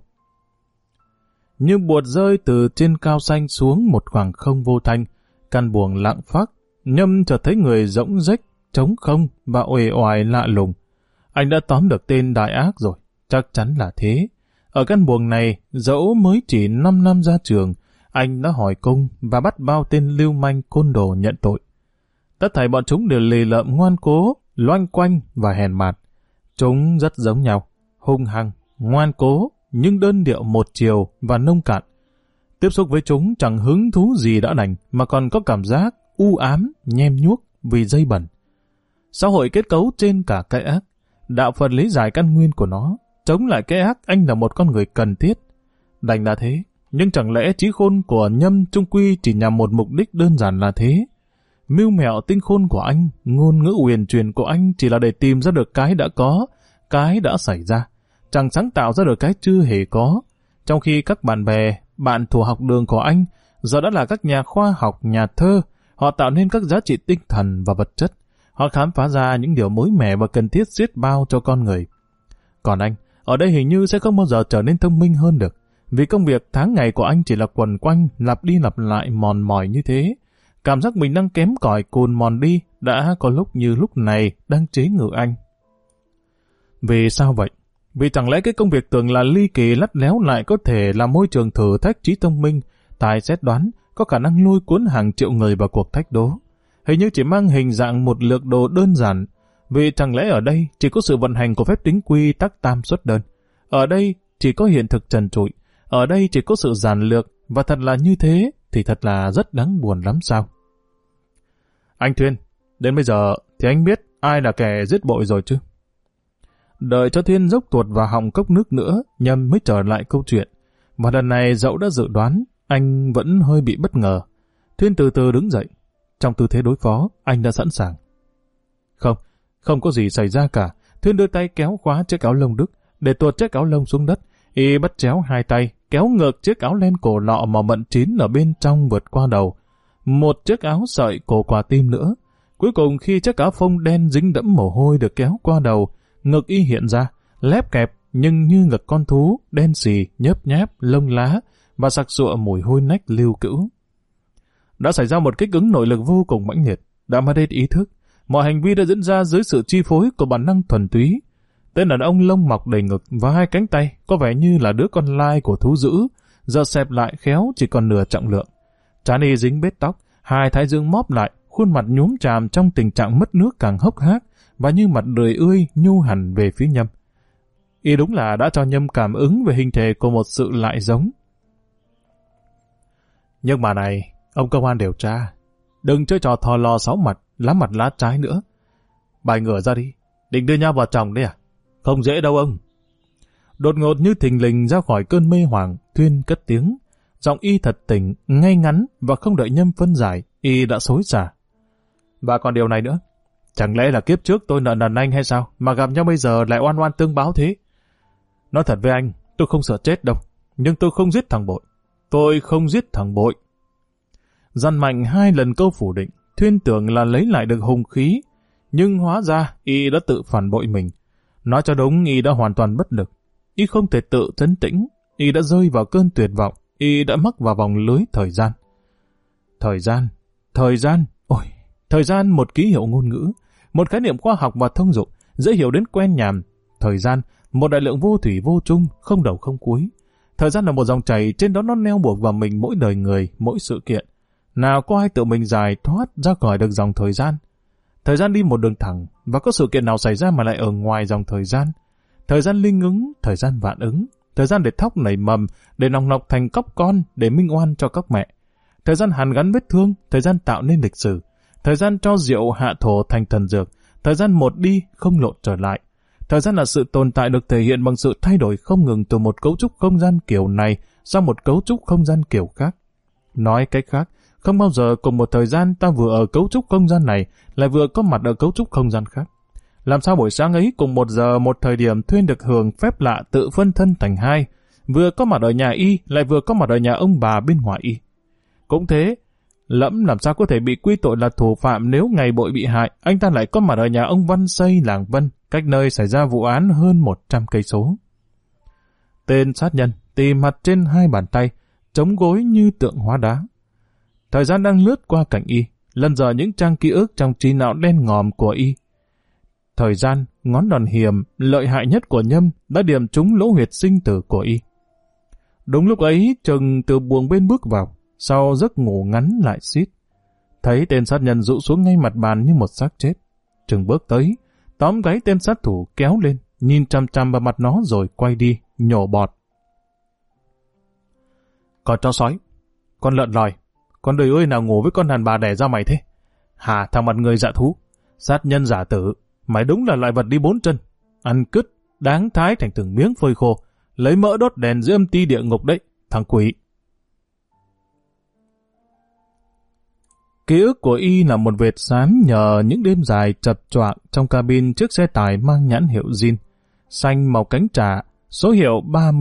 Như buột rơi từ trên cao xanh xuống một khoảng không vô thanh, căn buồng lặng phác, Nhâm chợt thấy người rỗng rếch, trống không và uể oải lạ lùng. Anh đã tóm được tên đại ác rồi, chắc chắn là thế. Ở căn buồng này, dẫu mới chỉ 5 năm ra trường, anh đã hỏi cung và bắt bao tên lưu manh côn đồ nhận tội. Tất thảy bọn chúng đều lì lợm ngoan cố, loanh quanh và hèn mạt. Chúng rất giống nhau, hung hăng, ngoan cố, nhưng đơn điệu một chiều và nông cạn. Tiếp xúc với chúng chẳng hứng thú gì đã đành, mà còn có cảm giác u ám, nhem nhuốc vì dây bẩn. Xã hội kết cấu trên cả cái ác, đạo Phật lý giải căn nguyên của nó, chống lại cái ác anh là một con người cần thiết. Đành là thế, nhưng chẳng lẽ trí khôn của Nhâm chung quy chỉ nhằm một mục đích đơn giản là thế? Mưu mẹo tinh khôn của anh, ngôn ngữ huyền truyền của anh chỉ là để tìm ra được cái đã có, cái đã xảy ra, chẳng sáng tạo ra được cái chưa hề có. Trong khi các bạn bè, bạn thủ học đường của anh giờ đã là các nhà khoa học, nhà thơ, họ tạo nên các giá trị tinh thần và vật chất. Họ khám phá ra những điều mới mẻ và cần thiết xiết bao cho con người. Còn anh, ở đây hình như sẽ không bao giờ trở nên thông minh hơn được, vì công việc tháng ngày của anh chỉ là quần quanh, lặp đi lặp lại mòn mỏi như thế. Cảm giác mình đang kém cỏi cùn mòn đi, đã có lúc như lúc này đang chế ngự anh. Vì sao vậy? Vì chẳng lẽ cái công việc tưởng là ly kỳ lắt léo lại có thể là môi trường thử thách trí thông minh, tài xét đoán, có khả năng lôi cuốn hàng triệu người vào cuộc thách đố. Hình như chỉ mang hình dạng một lược đồ đơn giản, vì chẳng lẽ ở đây chỉ có sự vận hành của phép tính quy tắc tam suất đơn. Ở đây chỉ có hiện thực trần trụi, ở đây chỉ có sự giản lược, và thật là như thế thì thật là rất đáng buồn lắm sao. Anh Thuyên, đến bây giờ thì anh biết ai là kẻ giết Bội rồi chứ? Đợi cho Thuyên dốc tuột vào họng cốc nước nữa, Nhâm mới trở lại câu chuyện. Và lần này dẫu đã dự đoán, anh vẫn hơi bị bất ngờ. Thuyên từ từ đứng dậy. Trong tư thế đối phó, anh đã sẵn sàng. Không có gì xảy ra cả. Thuyên đưa tay kéo khóa chiếc áo lông Đức, để tuột chiếc áo lông xuống đất. Y bắt chéo hai tay, kéo ngược chiếc áo len cổ lọ màu mận chín ở bên trong vượt qua đầu. Một chiếc áo sợi cổ quả tim nữa. Cuối cùng khi chiếc áo phông đen dính đẫm mồ hôi được kéo qua đầu, ngực Y hiện ra, lép kẹp nhưng như ngực con thú, đen xì, nhớp nháp, lông lá và sặc sụa mùi hôi nách lưu cữu. Đã xảy ra một kích ứng nội lực vô cùng mãnh liệt, đã mất hết ý thức. Mọi hành vi đã diễn ra dưới sự chi phối của bản năng thuần túy. Tên đàn ông lông mọc đầy ngực và hai cánh tay có vẻ như là đứa con lai của thú dữ, giờ xẹp lại khéo chỉ còn nửa trọng lượng. Trán Y dính bết tóc, hai thái dương móp lại, khuôn mặt nhuốm chàm trong tình trạng mất nước càng hốc hác và như mặt đời ươi nhu hẳn về phía Nhâm. Y đúng là đã cho Nhâm cảm ứng về hình thể của một sự lại giống. Nhưng mà này, ông công an điều tra, đừng chơi trò thò lò sáu mặt, lá mặt lá trái nữa. Bài ngửa ra đi, định đưa nhau vào chồng đấy à? Không dễ đâu ông. Đột ngột như thình lình ra khỏi cơn mê hoảng, Thuyên cất tiếng. Giọng Y thật tỉnh, ngay ngắn và không đợi Nhâm phân giải, Y đã xối xả. Và còn điều này nữa, chẳng lẽ là kiếp trước tôi nợ nần anh hay sao, mà gặp nhau bây giờ lại oan oan tương báo thế? Nói thật với anh, tôi không sợ chết đâu, nhưng tôi không giết thằng Bội. Tôi không giết thằng Bội. Dằn mạnh 2 lần câu phủ định, Thuyên tưởng là lấy lại được hùng khí, nhưng hóa ra Y đã tự phản bội mình. Nói cho đúng, Y đã hoàn toàn bất lực. Y không thể tự trấn tĩnh, Y đã rơi vào cơn tuyệt vọng, Y đã mắc vào vòng lưới thời gian. Thời gian, ôi, thời gian một ký hiệu ngôn ngữ, một khái niệm khoa học và thông dụng, dễ hiểu đến quen nhàm. Thời gian, một đại lượng vô thủy vô chung, không đầu không cuối. Thời gian là một dòng chảy, trên đó nó neo buộc vào mình mỗi đời người, mỗi sự kiện. Nào có ai tự mình giải thoát ra khỏi được dòng thời gian? Thời gian đi một đường thẳng, và có sự kiện nào xảy ra mà lại ở ngoài dòng thời gian? Thời gian linh ứng, thời gian vạn ứng, thời gian để thóc nảy mầm, để nòng nọc thành cóc con, để minh oan cho các mẹ. Thời gian hàn gắn vết thương, thời gian tạo nên lịch sử. Thời gian cho rượu hạ thổ thành thần dược. Thời gian một đi không lộ trở lại. Thời gian là sự tồn tại được thể hiện bằng sự thay đổi không ngừng từ một cấu trúc không gian kiểu này sang một cấu trúc không gian kiểu khác. Nói cách khác, không bao giờ cùng một thời gian ta vừa ở cấu trúc không gian này lại vừa có mặt ở cấu trúc không gian khác. Làm sao buổi sáng ấy cùng một giờ một thời điểm Thuyên được hưởng phép lạ tự phân thân thành hai, vừa có mặt ở nhà y lại vừa có mặt ở nhà ông bà bên ngoài y. Cũng thế, Lẫm làm sao có thể bị quy tội là thủ phạm nếu ngày bội bị hại, anh ta lại có mặt ở nhà ông Văn Xây làng Vân, cách nơi xảy ra vụ án hơn 100 cây số. Tên sát nhân tìm mặt trên hai bàn tay, chống gối như tượng hóa đá. Thời gian đang lướt qua cạnh y, lần dò những trang ký ức trong trí não đen ngòm của y. Thời gian, ngón đòn hiểm, lợi hại nhất của Nhâm đã điểm trúng lỗ huyệt sinh tử của y. Đúng lúc ấy, Trừng từ buồng bên bước vào, sau giấc ngủ ngắn lại xít. Thấy tên sát nhân rũ xuống ngay mặt bàn như một xác chết. Trừng bước tới, tóm gáy tên sát thủ kéo lên, nhìn chằm chằm vào mặt nó rồi quay đi, nhổ bọt. Con chó sói, con lợn lòi, con đời ơi nào ngủ với con đàn bà đẻ ra mày thế? Hả thằng mặt người dạ thú, sát nhân giả tử, mày đúng là loại vật đi bốn chân, ăn cứt, đáng thái thành từng miếng phơi khô, lấy mỡ đốt đèn dưới âm ti địa ngục đấy, thằng quỷ. Ký ức của y là một vệt xám nhờ những đêm dài chập choạng trong cabin chiếc xe tải mang nhãn hiệu Jin, xanh màu cánh trà, số hiệu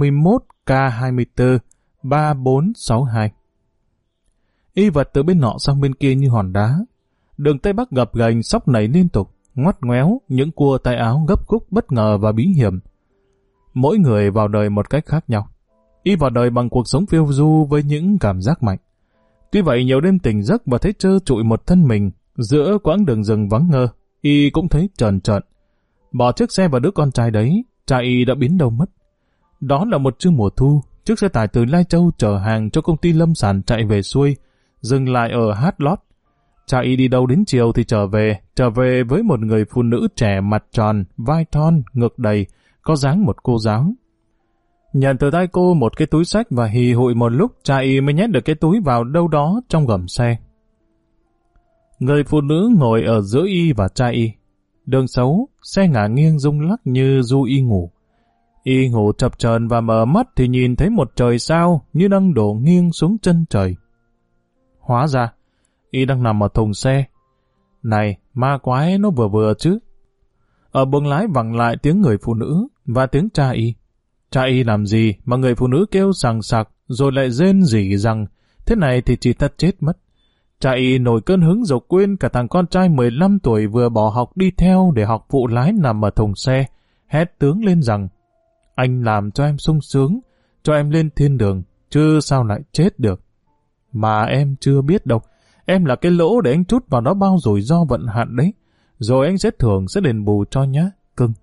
31K24-3462. Y vật từ bên nọ sang bên kia như hòn đá. Đường Tây Bắc gập ghềnh sóc nảy liên tục, ngoắt ngoéo những cua tay áo gấp khúc bất ngờ và bí hiểm. Mỗi người vào đời một cách khác nhau. Y vào đời bằng cuộc sống phiêu du với những cảm giác mạnh. Tuy vậy nhiều đêm tỉnh giấc và thấy trơ trụi một thân mình giữa quãng đường rừng vắng ngơ, Y cũng thấy trờn trợn. Bỏ chiếc xe và đứa con trai đấy, cha Y đã biến đâu mất. Đó là một trưa mùa thu, chiếc xe tải từ Lai Châu chở hàng cho công ty lâm sản chạy về xuôi, dừng lại ở Hát Lót. Cha Y đi đâu đến chiều thì trở về với một người phụ nữ trẻ mặt tròn, vai thon, ngực đầy, có dáng một cô giáo. Nhận từ tay cô một cái túi xách và hì hụi một lúc, cha Y mới nhét được cái túi vào đâu đó trong gầm xe. Người phụ nữ ngồi ở giữa Y và cha Y. Đường xấu, xe ngả nghiêng rung lắc như du Y ngủ. Y ngủ chập chờn và mở mắt thì nhìn thấy một trời sao như đang đổ nghiêng xuống chân trời. Hóa ra, Y đang nằm ở thùng xe. Này, ma quái nó vừa vừa chứ. Ở buồng lái vẳng lại tiếng người phụ nữ và tiếng cha Y. Cha Y làm gì mà người phụ nữ kêu sằng sặc rồi lại rên rỉ rằng thế này thì chị ta chết mất. Cha Y nổi cơn hứng dục quên cả thằng con trai 15 tuổi vừa bỏ học đi theo để học phụ lái nằm ở thùng xe, hét tướng lên rằng anh làm cho em sung sướng, cho em lên thiên đường, chứ sao lại chết được. Mà em chưa biết đâu, em là cái lỗ để anh trút vào đó bao rủi ro vận hạn đấy, rồi anh sẽ đền bù cho nhá, cưng.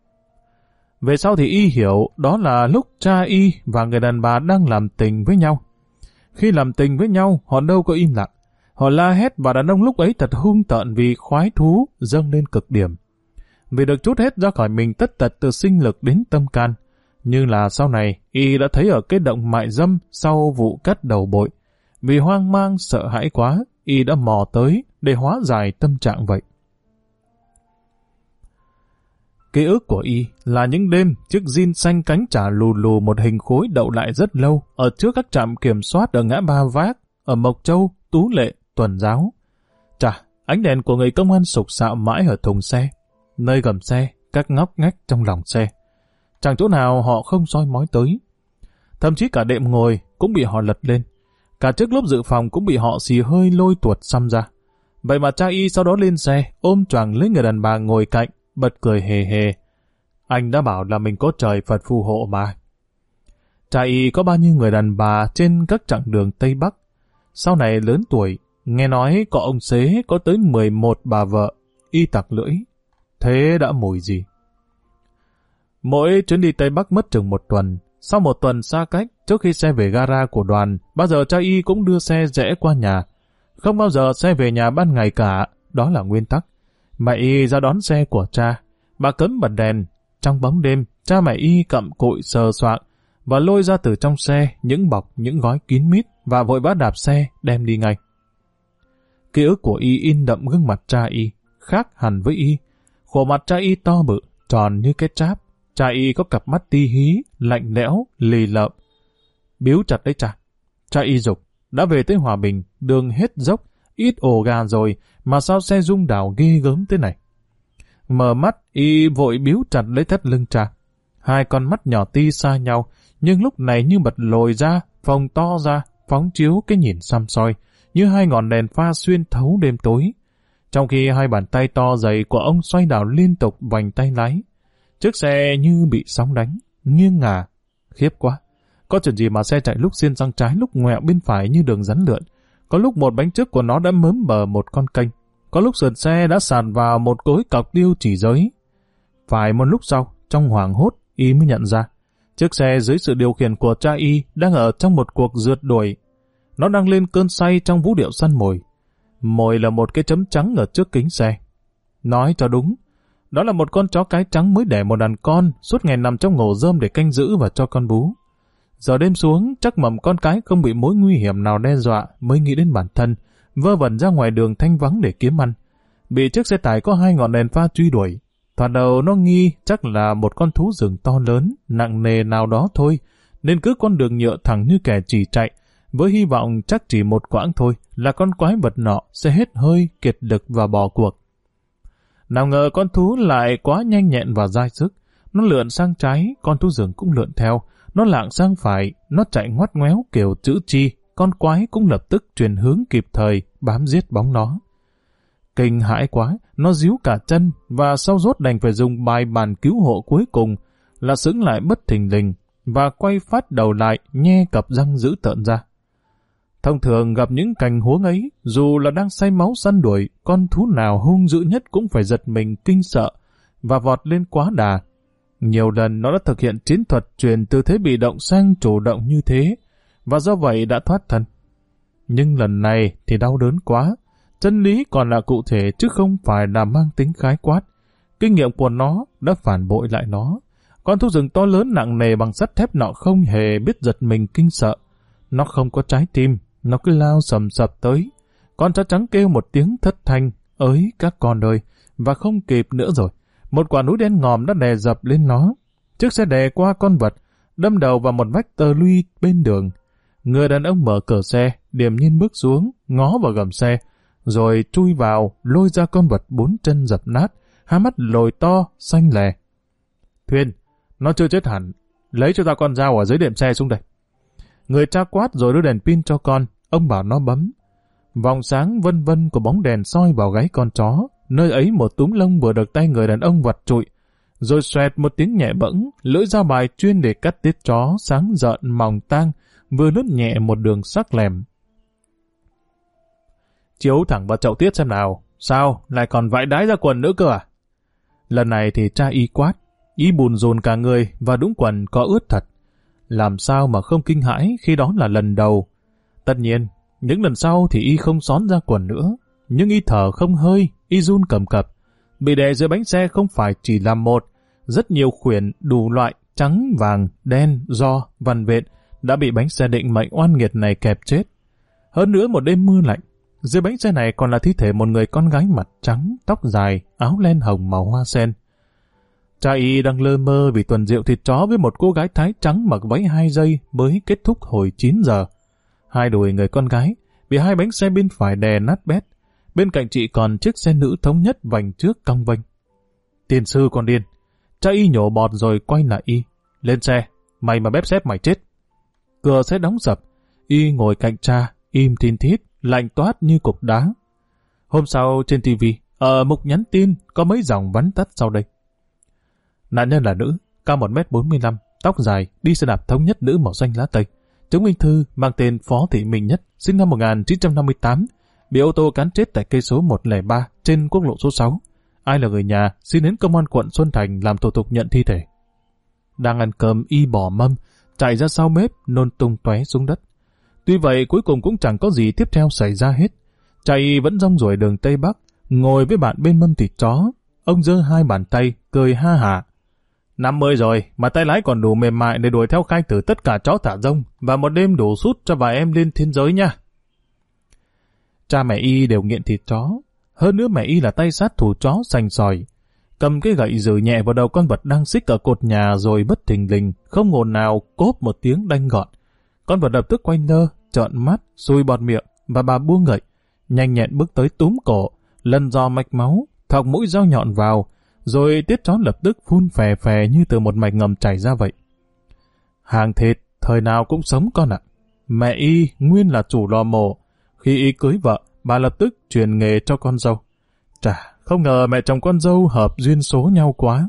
Về sau thì Y hiểu đó là lúc cha Y và người đàn bà đang làm tình với nhau. Khi làm tình với nhau, họ đâu có im lặng. Họ la hét và đàn ông lúc ấy thật hung tợn vì khoái thú dâng lên cực điểm. Vì được trút hết ra khỏi mình tất tật từ sinh lực đến tâm can. Nhưng là sau này, Y đã thấy ở cái động mại dâm sau vụ cắt đầu bội. Vì hoang mang sợ hãi quá, Y đã mò tới để hóa giải tâm trạng vậy. Ký ức của Y là những đêm chiếc Jin xanh cánh chả lù lù một hình khối đậu lại rất lâu ở trước các trạm kiểm soát ở ngã Ba Vác, ở Mộc Châu, Tú Lệ, Tuần Giáo. Chà, ánh đèn của người công an sục sạo mãi ở thùng xe, nơi gầm xe, các ngóc ngách trong lòng xe. Chẳng chỗ nào họ không soi mói tới. Thậm chí cả đệm ngồi cũng bị họ lật lên. Cả chiếc lốp dự phòng cũng bị họ xì hơi lôi tuột xăm ra. Vậy mà cha Y sau đó lên xe, ôm choàng lấy người đàn bà ngồi cạnh, bật cười hề hề. Anh đã bảo là mình có trời Phật phù hộ mà. Cha Y có bao nhiêu người đàn bà trên các chặng đường Tây Bắc. Sau này lớn tuổi, nghe nói có ông xế có tới 11 bà vợ. Y tặc lưỡi. Thế đã mùi gì? Mỗi chuyến đi Tây Bắc mất chừng 1 tuần. Sau 1 tuần xa cách, trước khi xe về gara của đoàn, bao giờ cha Y cũng đưa xe rẽ qua nhà. Không bao giờ xe về nhà ban ngày cả, đó là nguyên tắc. Mẹ Y ra đón xe của cha. Bà cấm bật đèn. Trong bóng đêm, cha mẹ Y cặm cụi sờ soạng và lôi ra từ trong xe những bọc, những gói kín mít và vội vã đạp xe đem đi ngay. Ký ức của y in đậm gương mặt cha y, khác hẳn với y. Khuôn mặt cha y to bự, tròn như cái tráp. Cha y có cặp mắt ti hí, lạnh lẽo, lì lợm. Biếu chặt lấy cha. Cha y dục, đã về tới Hòa Bình, đường hết dốc, ít ổ gà rồi, mà sao xe rung đảo ghê gớm thế này. Mở mắt, y vội biếu chặt lấy thắt lưng cha. Hai con mắt nhỏ ti xa nhau, nhưng lúc này như bật lồi ra, phồng to ra, phóng chiếu cái nhìn xăm soi, như hai ngọn đèn pha xuyên thấu đêm tối. Trong khi hai bàn tay to dày của ông xoay đảo liên tục vành tay lái, chiếc xe như bị sóng đánh, nghiêng ngả. Khiếp quá! Có chuyện gì mà xe chạy lúc xiên sang trái lúc ngoẹo bên phải như đường rắn lượn. Có lúc một bánh trước của nó đã mớm bờ một con kênh. Có lúc sườn xe đã sàn vào một cối cọc tiêu chỉ giới. Phải một lúc sau, trong hoảng hốt, y mới nhận ra. Chiếc xe dưới sự điều khiển của cha y đang ở trong một cuộc rượt đuổi. Nó đang lên cơn say trong vũ điệu săn mồi. Mồi là một cái chấm trắng ở trước kính xe. Nói cho đúng, đó là một con chó cái trắng mới đẻ một đàn con, suốt ngày nằm trong ngổ rơm để canh giữ và cho con bú. Giờ đêm xuống, chắc mầm con cái không bị mối nguy hiểm nào đe dọa mới nghĩ đến bản thân, vơ vẩn ra ngoài đường thanh vắng để kiếm ăn. Bị chiếc xe tải có hai ngọn đèn pha truy đuổi. Thoạt đầu nó nghi chắc là một con thú rừng to lớn, nặng nề nào đó thôi, nên cứ con đường nhựa thẳng như kẻ chỉ chạy, với hy vọng chắc chỉ một quãng thôi là con quái vật nọ sẽ hết hơi, kiệt lực và bỏ cuộc. Nào ngờ con thú lại quá nhanh nhẹn và dai sức. Nó lượn sang trái, con thú rừng cũng lượn theo. Nó lạng sang phải, nó chạy ngoắt ngoéo kiểu chữ chi, con quái cũng lập tức chuyển hướng kịp thời, bám giết bóng nó. Kinh hãi quá, nó díu cả chân, và sau rốt đành phải dùng bài bàn cứu hộ cuối cùng là sững lại bất thình lình, và quay phát đầu lại, nhe cặp răng dữ tợn ra. Thông thường gặp những cảnh huống ấy, dù là đang say máu săn đuổi, con thú nào hung dữ nhất cũng phải giật mình kinh sợ, và vọt lên quá đà. Nhiều lần nó đã thực hiện chiến thuật chuyển từ thế bị động sang chủ động như thế, và do vậy đã thoát thân. Nhưng lần này thì đau đớn quá. Chân lý còn là cụ thể chứ không phải là mang tính khái quát. Kinh nghiệm của nó đã phản bội lại nó. Con thú rừng to lớn nặng nề bằng sắt thép nọ không hề biết giật mình kinh sợ. Nó không có trái tim, nó cứ lao sầm sập tới. Con chó trắng kêu một tiếng thất thanh, ới các con ơi, và không kịp nữa rồi. Một quả núi đen ngòm đã đè dập lên nó. Chiếc xe đè qua con vật, đâm đầu vào một vách tơ luy bên đường. Người đàn ông mở cửa xe, điềm nhiên bước xuống, ngó vào gầm xe, rồi chui vào, lôi ra con vật bốn chân dập nát, hai mắt lồi to, xanh lè. Thuyền, nó chưa chết hẳn, lấy cho ta con dao ở dưới đệm xe xuống đây. Người cha quát rồi đưa đèn pin cho con, ông bảo nó bấm. Vòng sáng vân vân của bóng đèn soi vào gáy con chó, nơi ấy một túm lông vừa được tay người đàn ông vặt trụi. Rồi xoẹt một tiếng nhẹ bẫng, lưỡi dao bài chuyên để cắt tiết chó sáng rợn mỏng tang, vừa lướt nhẹ một đường sắc lẻm. Chiếu thẳng vào chậu tiết xem nào, sao lại còn vãi đái ra quần nữa cơ à? Lần này thì cha y quát, y bùn rùn cả người và đúng quần có ướt thật. Làm sao mà không kinh hãi khi đó là lần đầu. Tất nhiên, những lần sau thì y không xón ra quần nữa, nhưng y thở không hơi, y run cầm cập. Bị đè dưới bánh xe không phải chỉ là một, rất nhiều khuyển đủ loại, trắng, vàng, đen, do, vằn vện đã bị bánh xe định mệnh oan nghiệt này kẹp chết. Hơn nữa một đêm mưa lạnh, dưới bánh xe này còn là thi thể một người con gái mặt trắng, tóc dài, áo len hồng màu hoa sen. Cha y đang lơ mơ vì tuần rượu thịt chó với một cô gái Thái trắng mặc váy 2 giây mới kết thúc hồi 9 giờ. Hai đùi người con gái bị hai bánh xe bên phải đè nát bét. Bên cạnh chị còn chiếc xe nữ thống nhất vành trước cong vênh. Tiền sư con điên. Cha y nhổ bọt rồi quay lại y. Lên xe, mày mà bép xép mày chết. Cửa xe đóng sập. Y ngồi cạnh cha, im thin thít, lạnh toát như cục đá. Hôm sau trên TV, ở mục nhắn tin có mấy dòng vắn tắt sau đây. Nạn nhân là nữ, cao 1m45, tóc dài, đi xe đạp thống nhất nữ màu xanh lá cây. Chứng minh thư mang tên Phó Thị Minh Nhất, sinh năm 1958, bị ô tô cán chết tại cây số 103 trên quốc lộ số 6. Ai là người nhà xin đến công an quận Xuân Thành làm thủ tục nhận thi thể. Đang ăn cơm y bỏ mâm, chạy ra sau bếp nôn tung tóe xuống đất. Tuy vậy cuối cùng cũng chẳng có gì tiếp theo xảy ra hết. Chạy vẫn rong ruổi đường Tây Bắc, ngồi với bạn bên mâm thịt chó. Ông giơ hai bàn tay, cười ha hả. 50 rồi, mà tay lái còn đủ mềm mại để đuổi theo khai tử tất cả chó thả rông, và một đêm đủ sút cho vài em lên thiên giới nha. Cha mẹ y đều nghiện thịt chó. Hơn nữa mẹ y là tay sát thủ chó sành sỏi. Cầm cái gậy giở nhẹ vào đầu con vật đang xích ở cột nhà rồi bất thình lình, không ồn nào cốp một tiếng đanh gọn. Con vật lập tức quay lơ, trợn mắt, sùi bọt miệng và bà buông gậy, nhanh nhẹn bước tới túm cổ, lần dò mạch máu, thọc mũi dao nhọn vào, rồi tiết chó lập tức phun phè phè như từ một mạch ngầm chảy ra vậy. Hàng thịt, thời nào cũng sống con ạ. Mẹ y nguyên là chủ lò mổ. Khi y cưới vợ, bà lập tức truyền nghề cho con dâu. Chà, không ngờ mẹ chồng con dâu hợp duyên số nhau quá.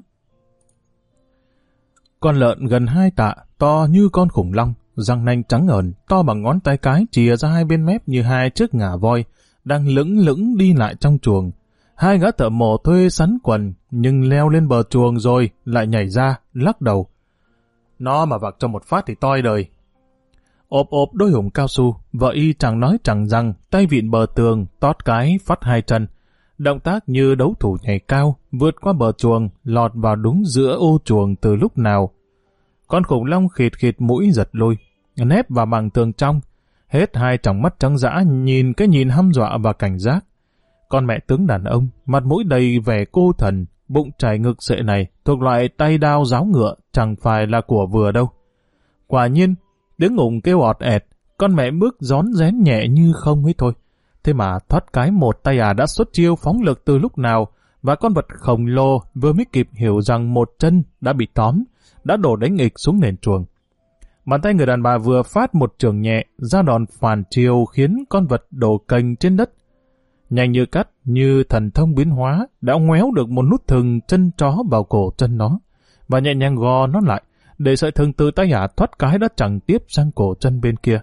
Con lợn gần 2 tạ, to như con khủng long, răng nanh trắng ờn, to bằng ngón tay cái chìa ra hai bên mép như hai chiếc ngà voi, đang lững lững đi lại trong chuồng. Hai gã thợ mổ thuê sắn quần, nhưng leo lên bờ chuồng rồi lại nhảy ra, lắc đầu. Nó mà vặc cho một phát thì toi đời. Ộp ộp đôi hùng cao su, vợ y chẳng nói chẳng rằng, tay vịn bờ tường, tót cái, phát hai chân. Động tác như đấu thủ nhảy cao, vượt qua bờ chuồng, lọt vào đúng giữa ô chuồng từ lúc nào. Con khủng long khịt khịt mũi giật lui, nép vào màng tường trong, hết hai tròng mắt trắng dã nhìn cái nhìn hăm dọa và cảnh giác. Con mẹ tướng đàn ông, mặt mũi đầy vẻ cô thần, bụng trải ngực sệ này, thuộc loại tay đao giáo ngựa, chẳng phải là của vừa đâu. Quả nhiên, tiếng ủng kêu ọt ẹt, con mẹ bước rón rén nhẹ như không ấy thôi. Thế mà thoát cái một tay đã xuất chiêu phóng lực từ lúc nào, và con vật khổng lồ vừa mới kịp hiểu rằng một chân đã bị tóm, đã đổ đánh nghịch xuống nền chuồng. Bàn tay người đàn bà vừa phát một chưởng nhẹ, ra đòn phản chiều khiến con vật đổ cành trên đất. Nhanh như cắt, như thần thông biến hóa, đã ngoéo được một nút thừng chân chó vào cổ chân nó, và nhẹ nhàng gò nó lại, để sợi thừng từ tay thoát cái đã chẳng tiếp sang cổ chân bên kia.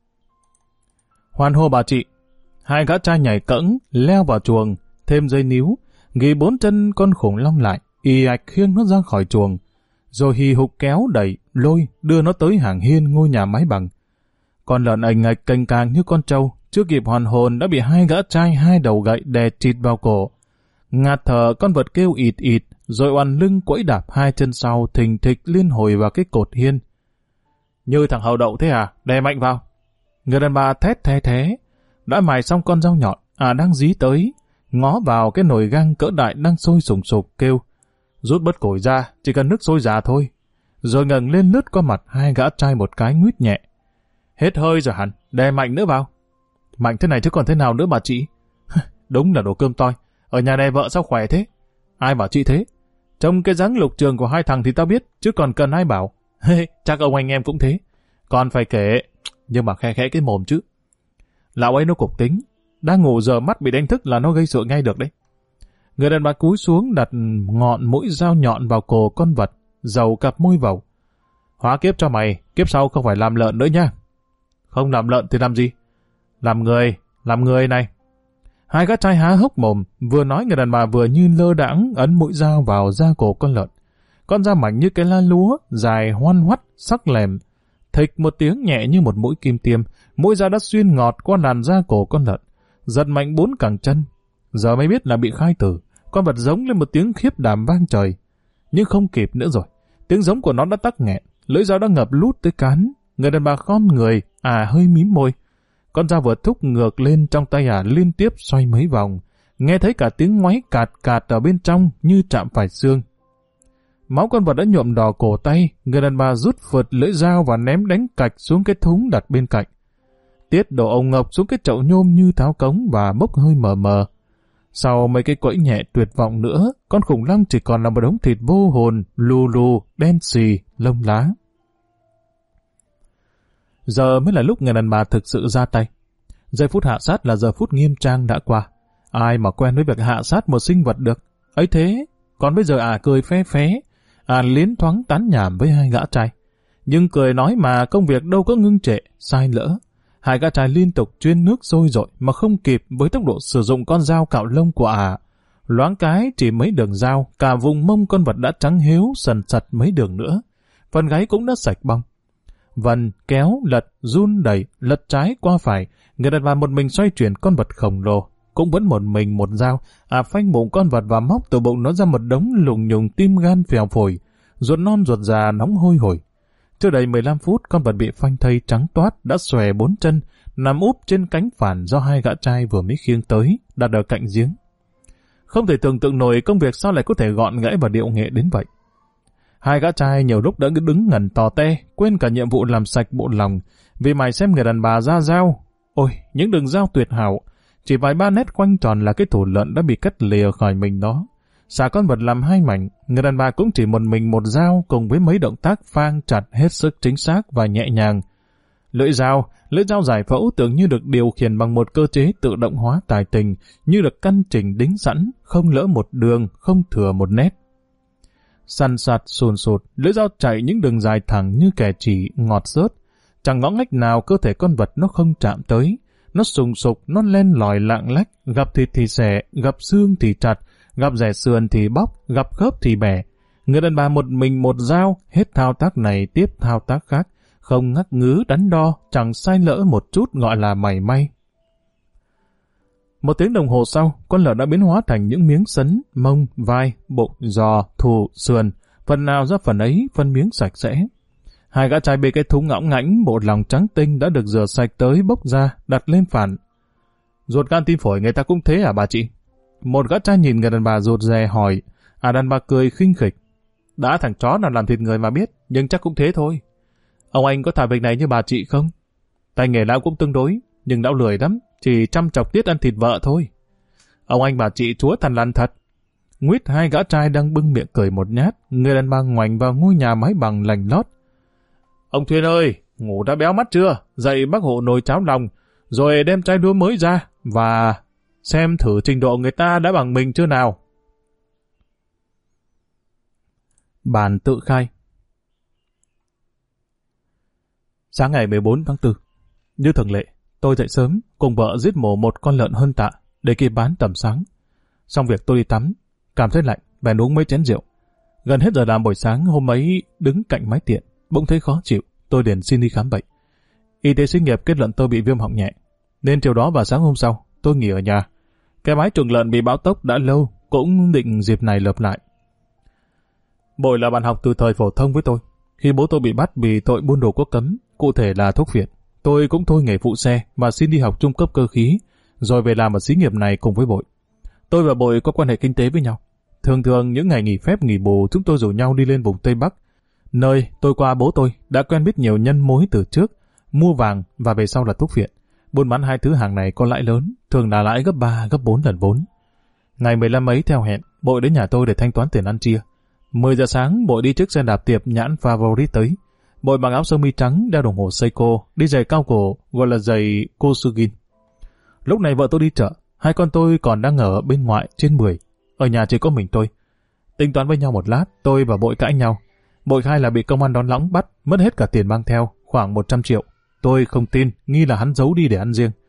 Hoan hô bà chị! Hai gã trai nhảy cẫng, leo vào chuồng, thêm dây níu, ghi 4 chân con khủng long lại, ì ạch khiêng nó ra khỏi chuồng, rồi hì hục kéo đẩy, lôi, đưa nó tới hàng hiên ngôi nhà mái bằng. Con lợn ảnh ạch cành càng như con trâu, chưa kịp hoàn hồn đã bị hai gã trai hai đầu gậy đè chịt vào cổ. Ngạt thở, con vật kêu ịt ịt, rồi oằn lưng quẫy đạp hai chân sau thình thịch liên hồi vào cái cột hiên. Như thằng hậu đậu thế à, đè mạnh vào. Người đàn bà thét thé thé, đã mài xong con dao nhọn, đang dí tới, ngó vào cái nồi gang cỡ đại đang sôi sùng sục, kêu, rút bớt củi ra, chỉ cần nước sôi già thôi. Rồi ngẩng lên lướt qua mặt hai gã trai một cái nguyết nhẹ. Hết hơi rồi hẳn, đè mạnh nữa vào. Mạnh thế này chứ còn thế nào nữa bà chị? Đúng là đồ cơm toi, ở nhà đè vợ sao khỏe thế? Ai bảo chị thế? Trong cái dáng lục trường của hai thằng thì tao biết, chứ còn cần ai bảo. Chắc ông anh em cũng thế. Còn phải kể, nhưng mà khe khẽ cái mồm chứ. Lão ấy nó cục tính, đang ngủ giờ mắt bị đánh thức là nó gây sự ngay được đấy. Người đàn bà cúi xuống đặt ngọn mũi dao nhọn vào cổ con vật, dầu cặp môi vào. Hóa kiếp cho mày, kiếp sau không phải làm lợn nữa nha. Không làm lợn thì làm gì? Làm người này. Hai gã trai há hốc mồm, vừa nói người đàn bà vừa như lơ đãng ấn mũi dao vào da cổ con lợn. Con dao mảnh như cái lá lúa, dài hoăn hoắt, sắc lèm. Thịch một tiếng nhẹ như một mũi kim tiêm, mũi dao đã xuyên ngọt qua làn da cổ con lợn, giật mạnh 4 cẳng chân. Giờ mới biết là bị khai tử, con vật giống lên một tiếng khiếp đảm vang trời. Nhưng không kịp nữa rồi, tiếng giống của nó đã tắc nghẹn, lưỡi dao đã ngập lút tới cán. Người đàn bà khom người, hơi mím môi. Con dao vừa thúc ngược lên trong tay liên tiếp xoay mấy vòng, nghe thấy cả tiếng ngoáy cạt cạt ở bên trong như chạm phải xương. Máu con vật đã nhuộm đỏ cổ tay, người đàn bà rút phượt lưỡi dao và ném đánh cạch xuống cái thúng đặt bên cạnh. Tiết đổ ồng ngọc xuống cái chậu nhôm như tháo cống và bốc hơi mờ mờ. Sau mấy cái quẫy nhẹ tuyệt vọng nữa, con khủng long chỉ còn là một đống thịt vô hồn, lù lù, đen xì, lông lá. Giờ mới là lúc người đàn bà thực sự ra tay. Giây phút hạ sát là giờ phút nghiêm trang đã qua. Ai mà quen với việc hạ sát một sinh vật được. Ấy thế, còn bây giờ cười phe phé, liến thoáng tán nhảm với hai gã trai. Nhưng cười nói mà công việc đâu có ngưng trệ, sai lỡ. Hai gã trai liên tục chuyên nước sôi dội mà không kịp với tốc độ sử dụng con dao cạo lông của Loáng cái chỉ mấy đường dao, cả vùng mông con vật đã trắng héo sần sật mấy đường nữa. Phần gáy cũng đã sạch bong. Vần, kéo, lật, run đẩy, lật trái qua phải, người đàn bà một mình xoay chuyển con vật khổng lồ, cũng vẫn một mình một dao, phanh bụng con vật và móc từ bụng nó ra một đống lùng nhùng tim gan phèo phổi, ruột non ruột già nóng hôi hổi. Chưa đầy 15 phút, con vật bị phanh thây trắng toát đã xòe 4 chân, nằm úp trên cánh phản do hai gã trai vừa mới khiêng tới, đặt ở cạnh giếng. Không thể tưởng tượng nổi công việc sao lại có thể gọn gẽ và điệu nghệ đến vậy. Hai gã trai nhiều lúc đã đứng ngẩn tò te, quên cả nhiệm vụ làm sạch bộ lòng, vì mày xem người đàn bà ra dao. Ôi, những đường dao tuyệt hảo, chỉ vài ba nét quanh tròn là cái thủ lợn đã bị cắt lìa khỏi mình đó. Xả con vật làm hai mảnh, người đàn bà cũng chỉ một mình một dao cùng với mấy động tác phang chặt hết sức chính xác và nhẹ nhàng. Lưỡi dao giải phẫu tưởng như được điều khiển bằng một cơ chế tự động hóa tài tình, như được căn chỉnh đính sẵn, không lỡ một đường, không thừa một nét. Săn sạt sùn sụt, lưỡi dao chạy những đường dài thẳng như kẻ chỉ ngọt xớt. Chẳng ngõ ngách nào cơ thể con vật nó không chạm tới. Nó sùng sục, nó len lỏi lạng lách, gặp thịt thì xẻ, gặp xương thì chặt, gặp rẻ sườn thì bóc, gặp khớp thì bẻ. Người đàn bà một mình một dao, hết thao tác này tiếp thao tác khác, không ngắc ngứ đắn đo, chẳng sai lỡ một chút gọi là mảy may. Một tiếng đồng hồ sau, con lợn đã biến hóa thành những miếng sấn, mông, vai, bụng, giò, thù, sườn, phần nào ra phần ấy, phân miếng sạch sẽ. Hai gã trai bê cái thúng ngõng ngãnh, bộ lòng trắng tinh đã được rửa sạch tới bốc ra, đặt lên phản. Ruột gan tim phổi người ta cũng thế à bà chị? Một gã trai nhìn người đàn bà rụt rè hỏi, đàn bà cười khinh khịch. Đã thằng chó nào làm thịt người mà biết, nhưng chắc cũng thế thôi. Ông anh có thả việc này như bà chị không? Tay nghề lão cũng tương đối, nhưng lão lười lắm, chỉ chăm chọc tiết ăn thịt vợ thôi. Ông anh bà chị chúa thằn lằn thật. Nguyết hai gã trai đang bưng miệng cười một nhát, người đàn bà ngoảnh vào ngôi nhà mái bằng lành lót. Ông Thuyên ơi, ngủ đã béo mắt chưa? Dậy bác hộ nồi cháo lòng, rồi đem chai lúa mới ra, và xem thử trình độ người ta đã bằng mình chưa nào. Bản tự khai. Sáng ngày 14 tháng 4, như thường lệ, tôi dậy sớm, cùng vợ giết mổ một con lợn hơn tạ, để kịp bán tầm sáng. Xong việc tôi đi tắm, cảm thấy lạnh, bèn uống mấy chén rượu. Gần hết giờ làm buổi sáng hôm ấy, đứng cạnh máy tiện, bỗng thấy khó chịu, tôi liền xin đi khám bệnh. Y tế sinh nghiệp kết luận tôi bị viêm họng nhẹ, nên chiều đó và sáng hôm sau, tôi nghỉ ở nhà. Cái mái chuồng lợn bị bão tốc đã lâu, cũng định dịp này lợp lại. Bội là bạn học từ thời phổ thông với tôi. Khi bố tôi bị bắt vì tội buôn đồ quốc cấm, cụ thể là thuốc phiện, tôi cũng thôi nghề phụ xe mà xin đi học trung cấp cơ khí, rồi về làm ở xí nghiệp này cùng với Bội. Tôi và Bội có quan hệ kinh tế với nhau. Thường thường những ngày nghỉ phép nghỉ bù chúng tôi rủ nhau đi lên vùng Tây Bắc, nơi tôi qua bố tôi đã quen biết nhiều nhân mối từ trước, mua vàng và về sau là thuốc phiện. Buôn bán hai thứ hàng này có lãi lớn, thường là lãi gấp 3, gấp 4 lần vốn. Ngày 15 ấy theo hẹn, Bội đến nhà tôi để thanh toán tiền ăn chia. 10 giờ sáng, Bội đi chiếc xe đạp tiệp nhãn Favorite tới. Bội mặc áo sơ mi trắng, đeo đồng hồ Seiko, đi giày cao cổ, gọi là giày Kosugin. Lúc này vợ tôi đi chợ, hai con tôi còn đang ở bên ngoại trên 10. Ở nhà chỉ có mình tôi. Tính toán với nhau một lát, tôi và Bội cãi nhau. Bội khai là bị công an đón lõng bắt, mất hết cả tiền mang theo, khoảng 100 triệu. Tôi không tin, nghi là hắn giấu đi để ăn riêng.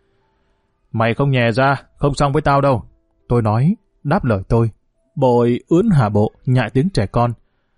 Mày không nhè ra, không xong với tao đâu. Tôi nói, đáp lời tôi. Bội ướn hả bộ, nhại tiếng trẻ con.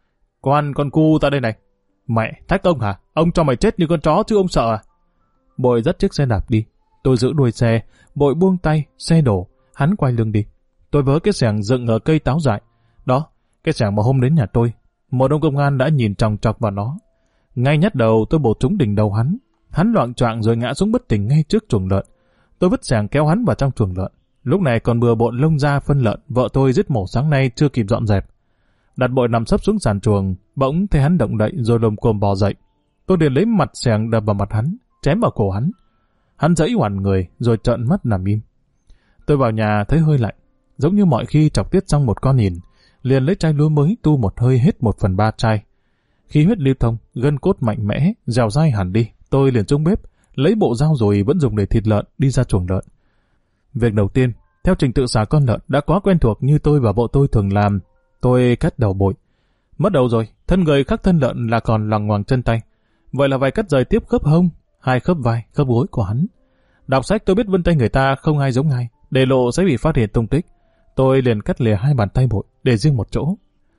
Con cu ta đây này. Mẹ, thách ông hả? Ông cho mày chết như con chó chứ ông sợ à? Bội dắt chiếc xe đạp đi. Tôi giữ đuôi xe, Bội buông tay, xe đổ, hắn quay lưng đi. Tôi vớ cái xẻng dựng ở cây táo dại. Đó, cái xẻng mà hôm đến nhà tôi. Một ông công an đã nhìn chòng chọc vào nó. Ngay nhát đầu tôi bổ trúng đỉnh đầu hắn. Hắn loạng choạng rồi ngã xuống bất tỉnh ngay trước chuồng lợn. Tôi vứt xẻng kéo hắn vào trong chuồng lợn. Lúc này còn bừa bộn lông da phân lợn vợ tôi giết mổ sáng nay chưa kịp dọn dẹp. Đặt Bội nằm sấp xuống sàn chuồng, bỗng thấy hắn động đậy rồi lồm cồm bò dậy. Tôi liền lấy mặt xẻng đập vào mặt hắn, chém vào cổ hắn. Hắn giãy oằn người rồi trợn mắt nằm im. Tôi vào nhà thấy hơi lạnh, giống như mọi khi chọc tiết xong một con nhìn, liền lấy chai lúa mới tu một hơi hết 1/3 chai. Khí huyết lưu thông, gân cốt mạnh mẽ, dẻo dai hẳn đi. Tôi liền xuống bếp, lấy bộ dao rồi vẫn dùng để thịt lợn đi ra chuồng lợn. Việc đầu tiên, theo trình tự xả con lợn đã quá quen thuộc như tôi và bộ tôi thường làm. Tôi cắt đầu Bội. Mất đầu rồi, thân người khắc thân lợn là còn loằng ngoằng chân tay. Vậy là vài cắt rời tiếp khớp hông, 2 khớp vai, khớp gối của hắn. Đọc sách tôi biết vân tay người ta không ai giống ai, để lộ sẽ bị phát hiện tung tích. Tôi liền cắt lìa 2 bàn tay Bội để riêng một chỗ.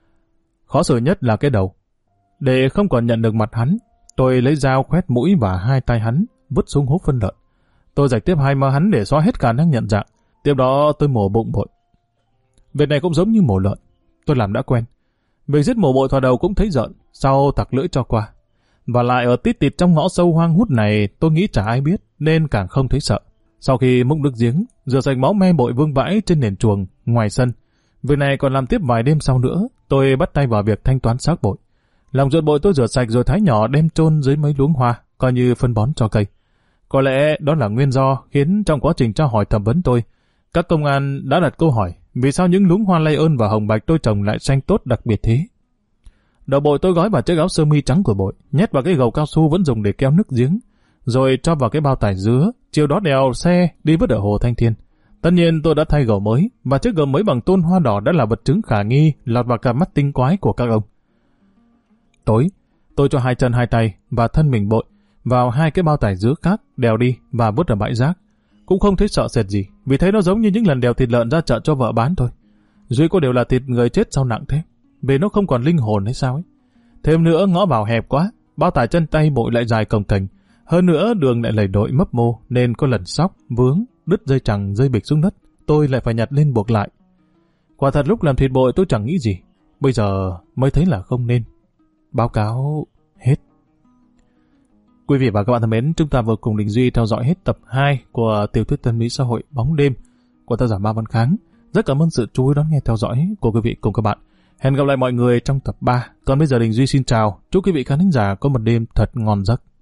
Khó xử nhất là cái đầu. Để không còn nhận được mặt hắn, tôi lấy dao khoét mũi và 2 tay hắn, vứt xuống hố phân lợn. Tôi rạch tiếp 2 má hắn để xóa hết khả năng nhận dạng. Tiếp đó tôi mổ bụng Bội. Việc này cũng giống như mổ lợn. Tôi làm đã quen. Việc giết mổ Bội thoạt đầu cũng thấy rợn, sau tặc lưỡi cho qua. Và lại ở tít tịt trong ngõ sâu hoang hút này tôi nghĩ chả ai biết nên càng không thấy sợ. Sau khi múc nước giếng, rửa sạch máu me bội vương vãi trên nền chuồng, ngoài sân. Việc này còn làm tiếp vài đêm sau nữa, tôi bắt tay vào việc thanh toán xác bội. Lòng ruột bội tôi rửa sạch rồi thái nhỏ đem chôn dưới mấy luống hoa, coi như phân bón cho cây. Có lẽ đó là nguyên do khiến trong quá trình tra hỏi thẩm vấn tôi, các công an đã đặt câu hỏi vì sao những luống hoa lay ơn và hồng bạch tôi trồng lại xanh tốt đặc biệt thế. Đầu bội tôi gói vào chiếc áo sơ mi trắng của bội, nhét vào cái gầu cao su vẫn dùng để kéo nước giếng, rồi cho vào cái bao tải dứa, chiều đó đèo xe đi vứt ở hồ Thanh Thiên. Tất nhiên tôi đã thay gầu mới, và chiếc gầu mới bằng tôn hoa đỏ đã là vật chứng khả nghi lọt vào cặp mắt tinh quái của các ông. Tối, tôi cho hai chân hai tay và thân mình bội vào hai cái bao tải dứa khác, đèo đi và vứt ở bãi rác. Cũng không thấy sợ sệt gì, vì thấy nó giống như những lần đèo thịt lợn ra chợ cho vợ bán thôi. Duy có đều là thịt người chết sao nặng thế, vì nó không còn linh hồn hay sao ấy. Thêm nữa ngõ vào hẹp quá, bao tải chân tay bội lại dài cồng kềnh. Hơn nữa đường lại lầy đội mấp mô nên có lần sóc, vướng, đứt dây chằng rơi bịch xuống đất, tôi lại phải nhặt lên buộc lại. Quả thật lúc làm thịt bội tôi chẳng nghĩ gì, bây giờ mới thấy là không nên. Báo cáo hết. Quý vị và các bạn thân mến, chúng ta vừa cùng Đình Duy theo dõi hết tập 2 của tiểu thuyết tâm lý xã hội Bóng Đêm của tác giả Ma Văn Kháng. Rất cảm ơn sự chú ý đón nghe theo dõi của quý vị cùng các bạn. Hẹn gặp lại mọi người trong tập 3. Còn bây giờ Đình Duy xin chào, chúc quý vị khán thính giả có một đêm thật ngon giấc.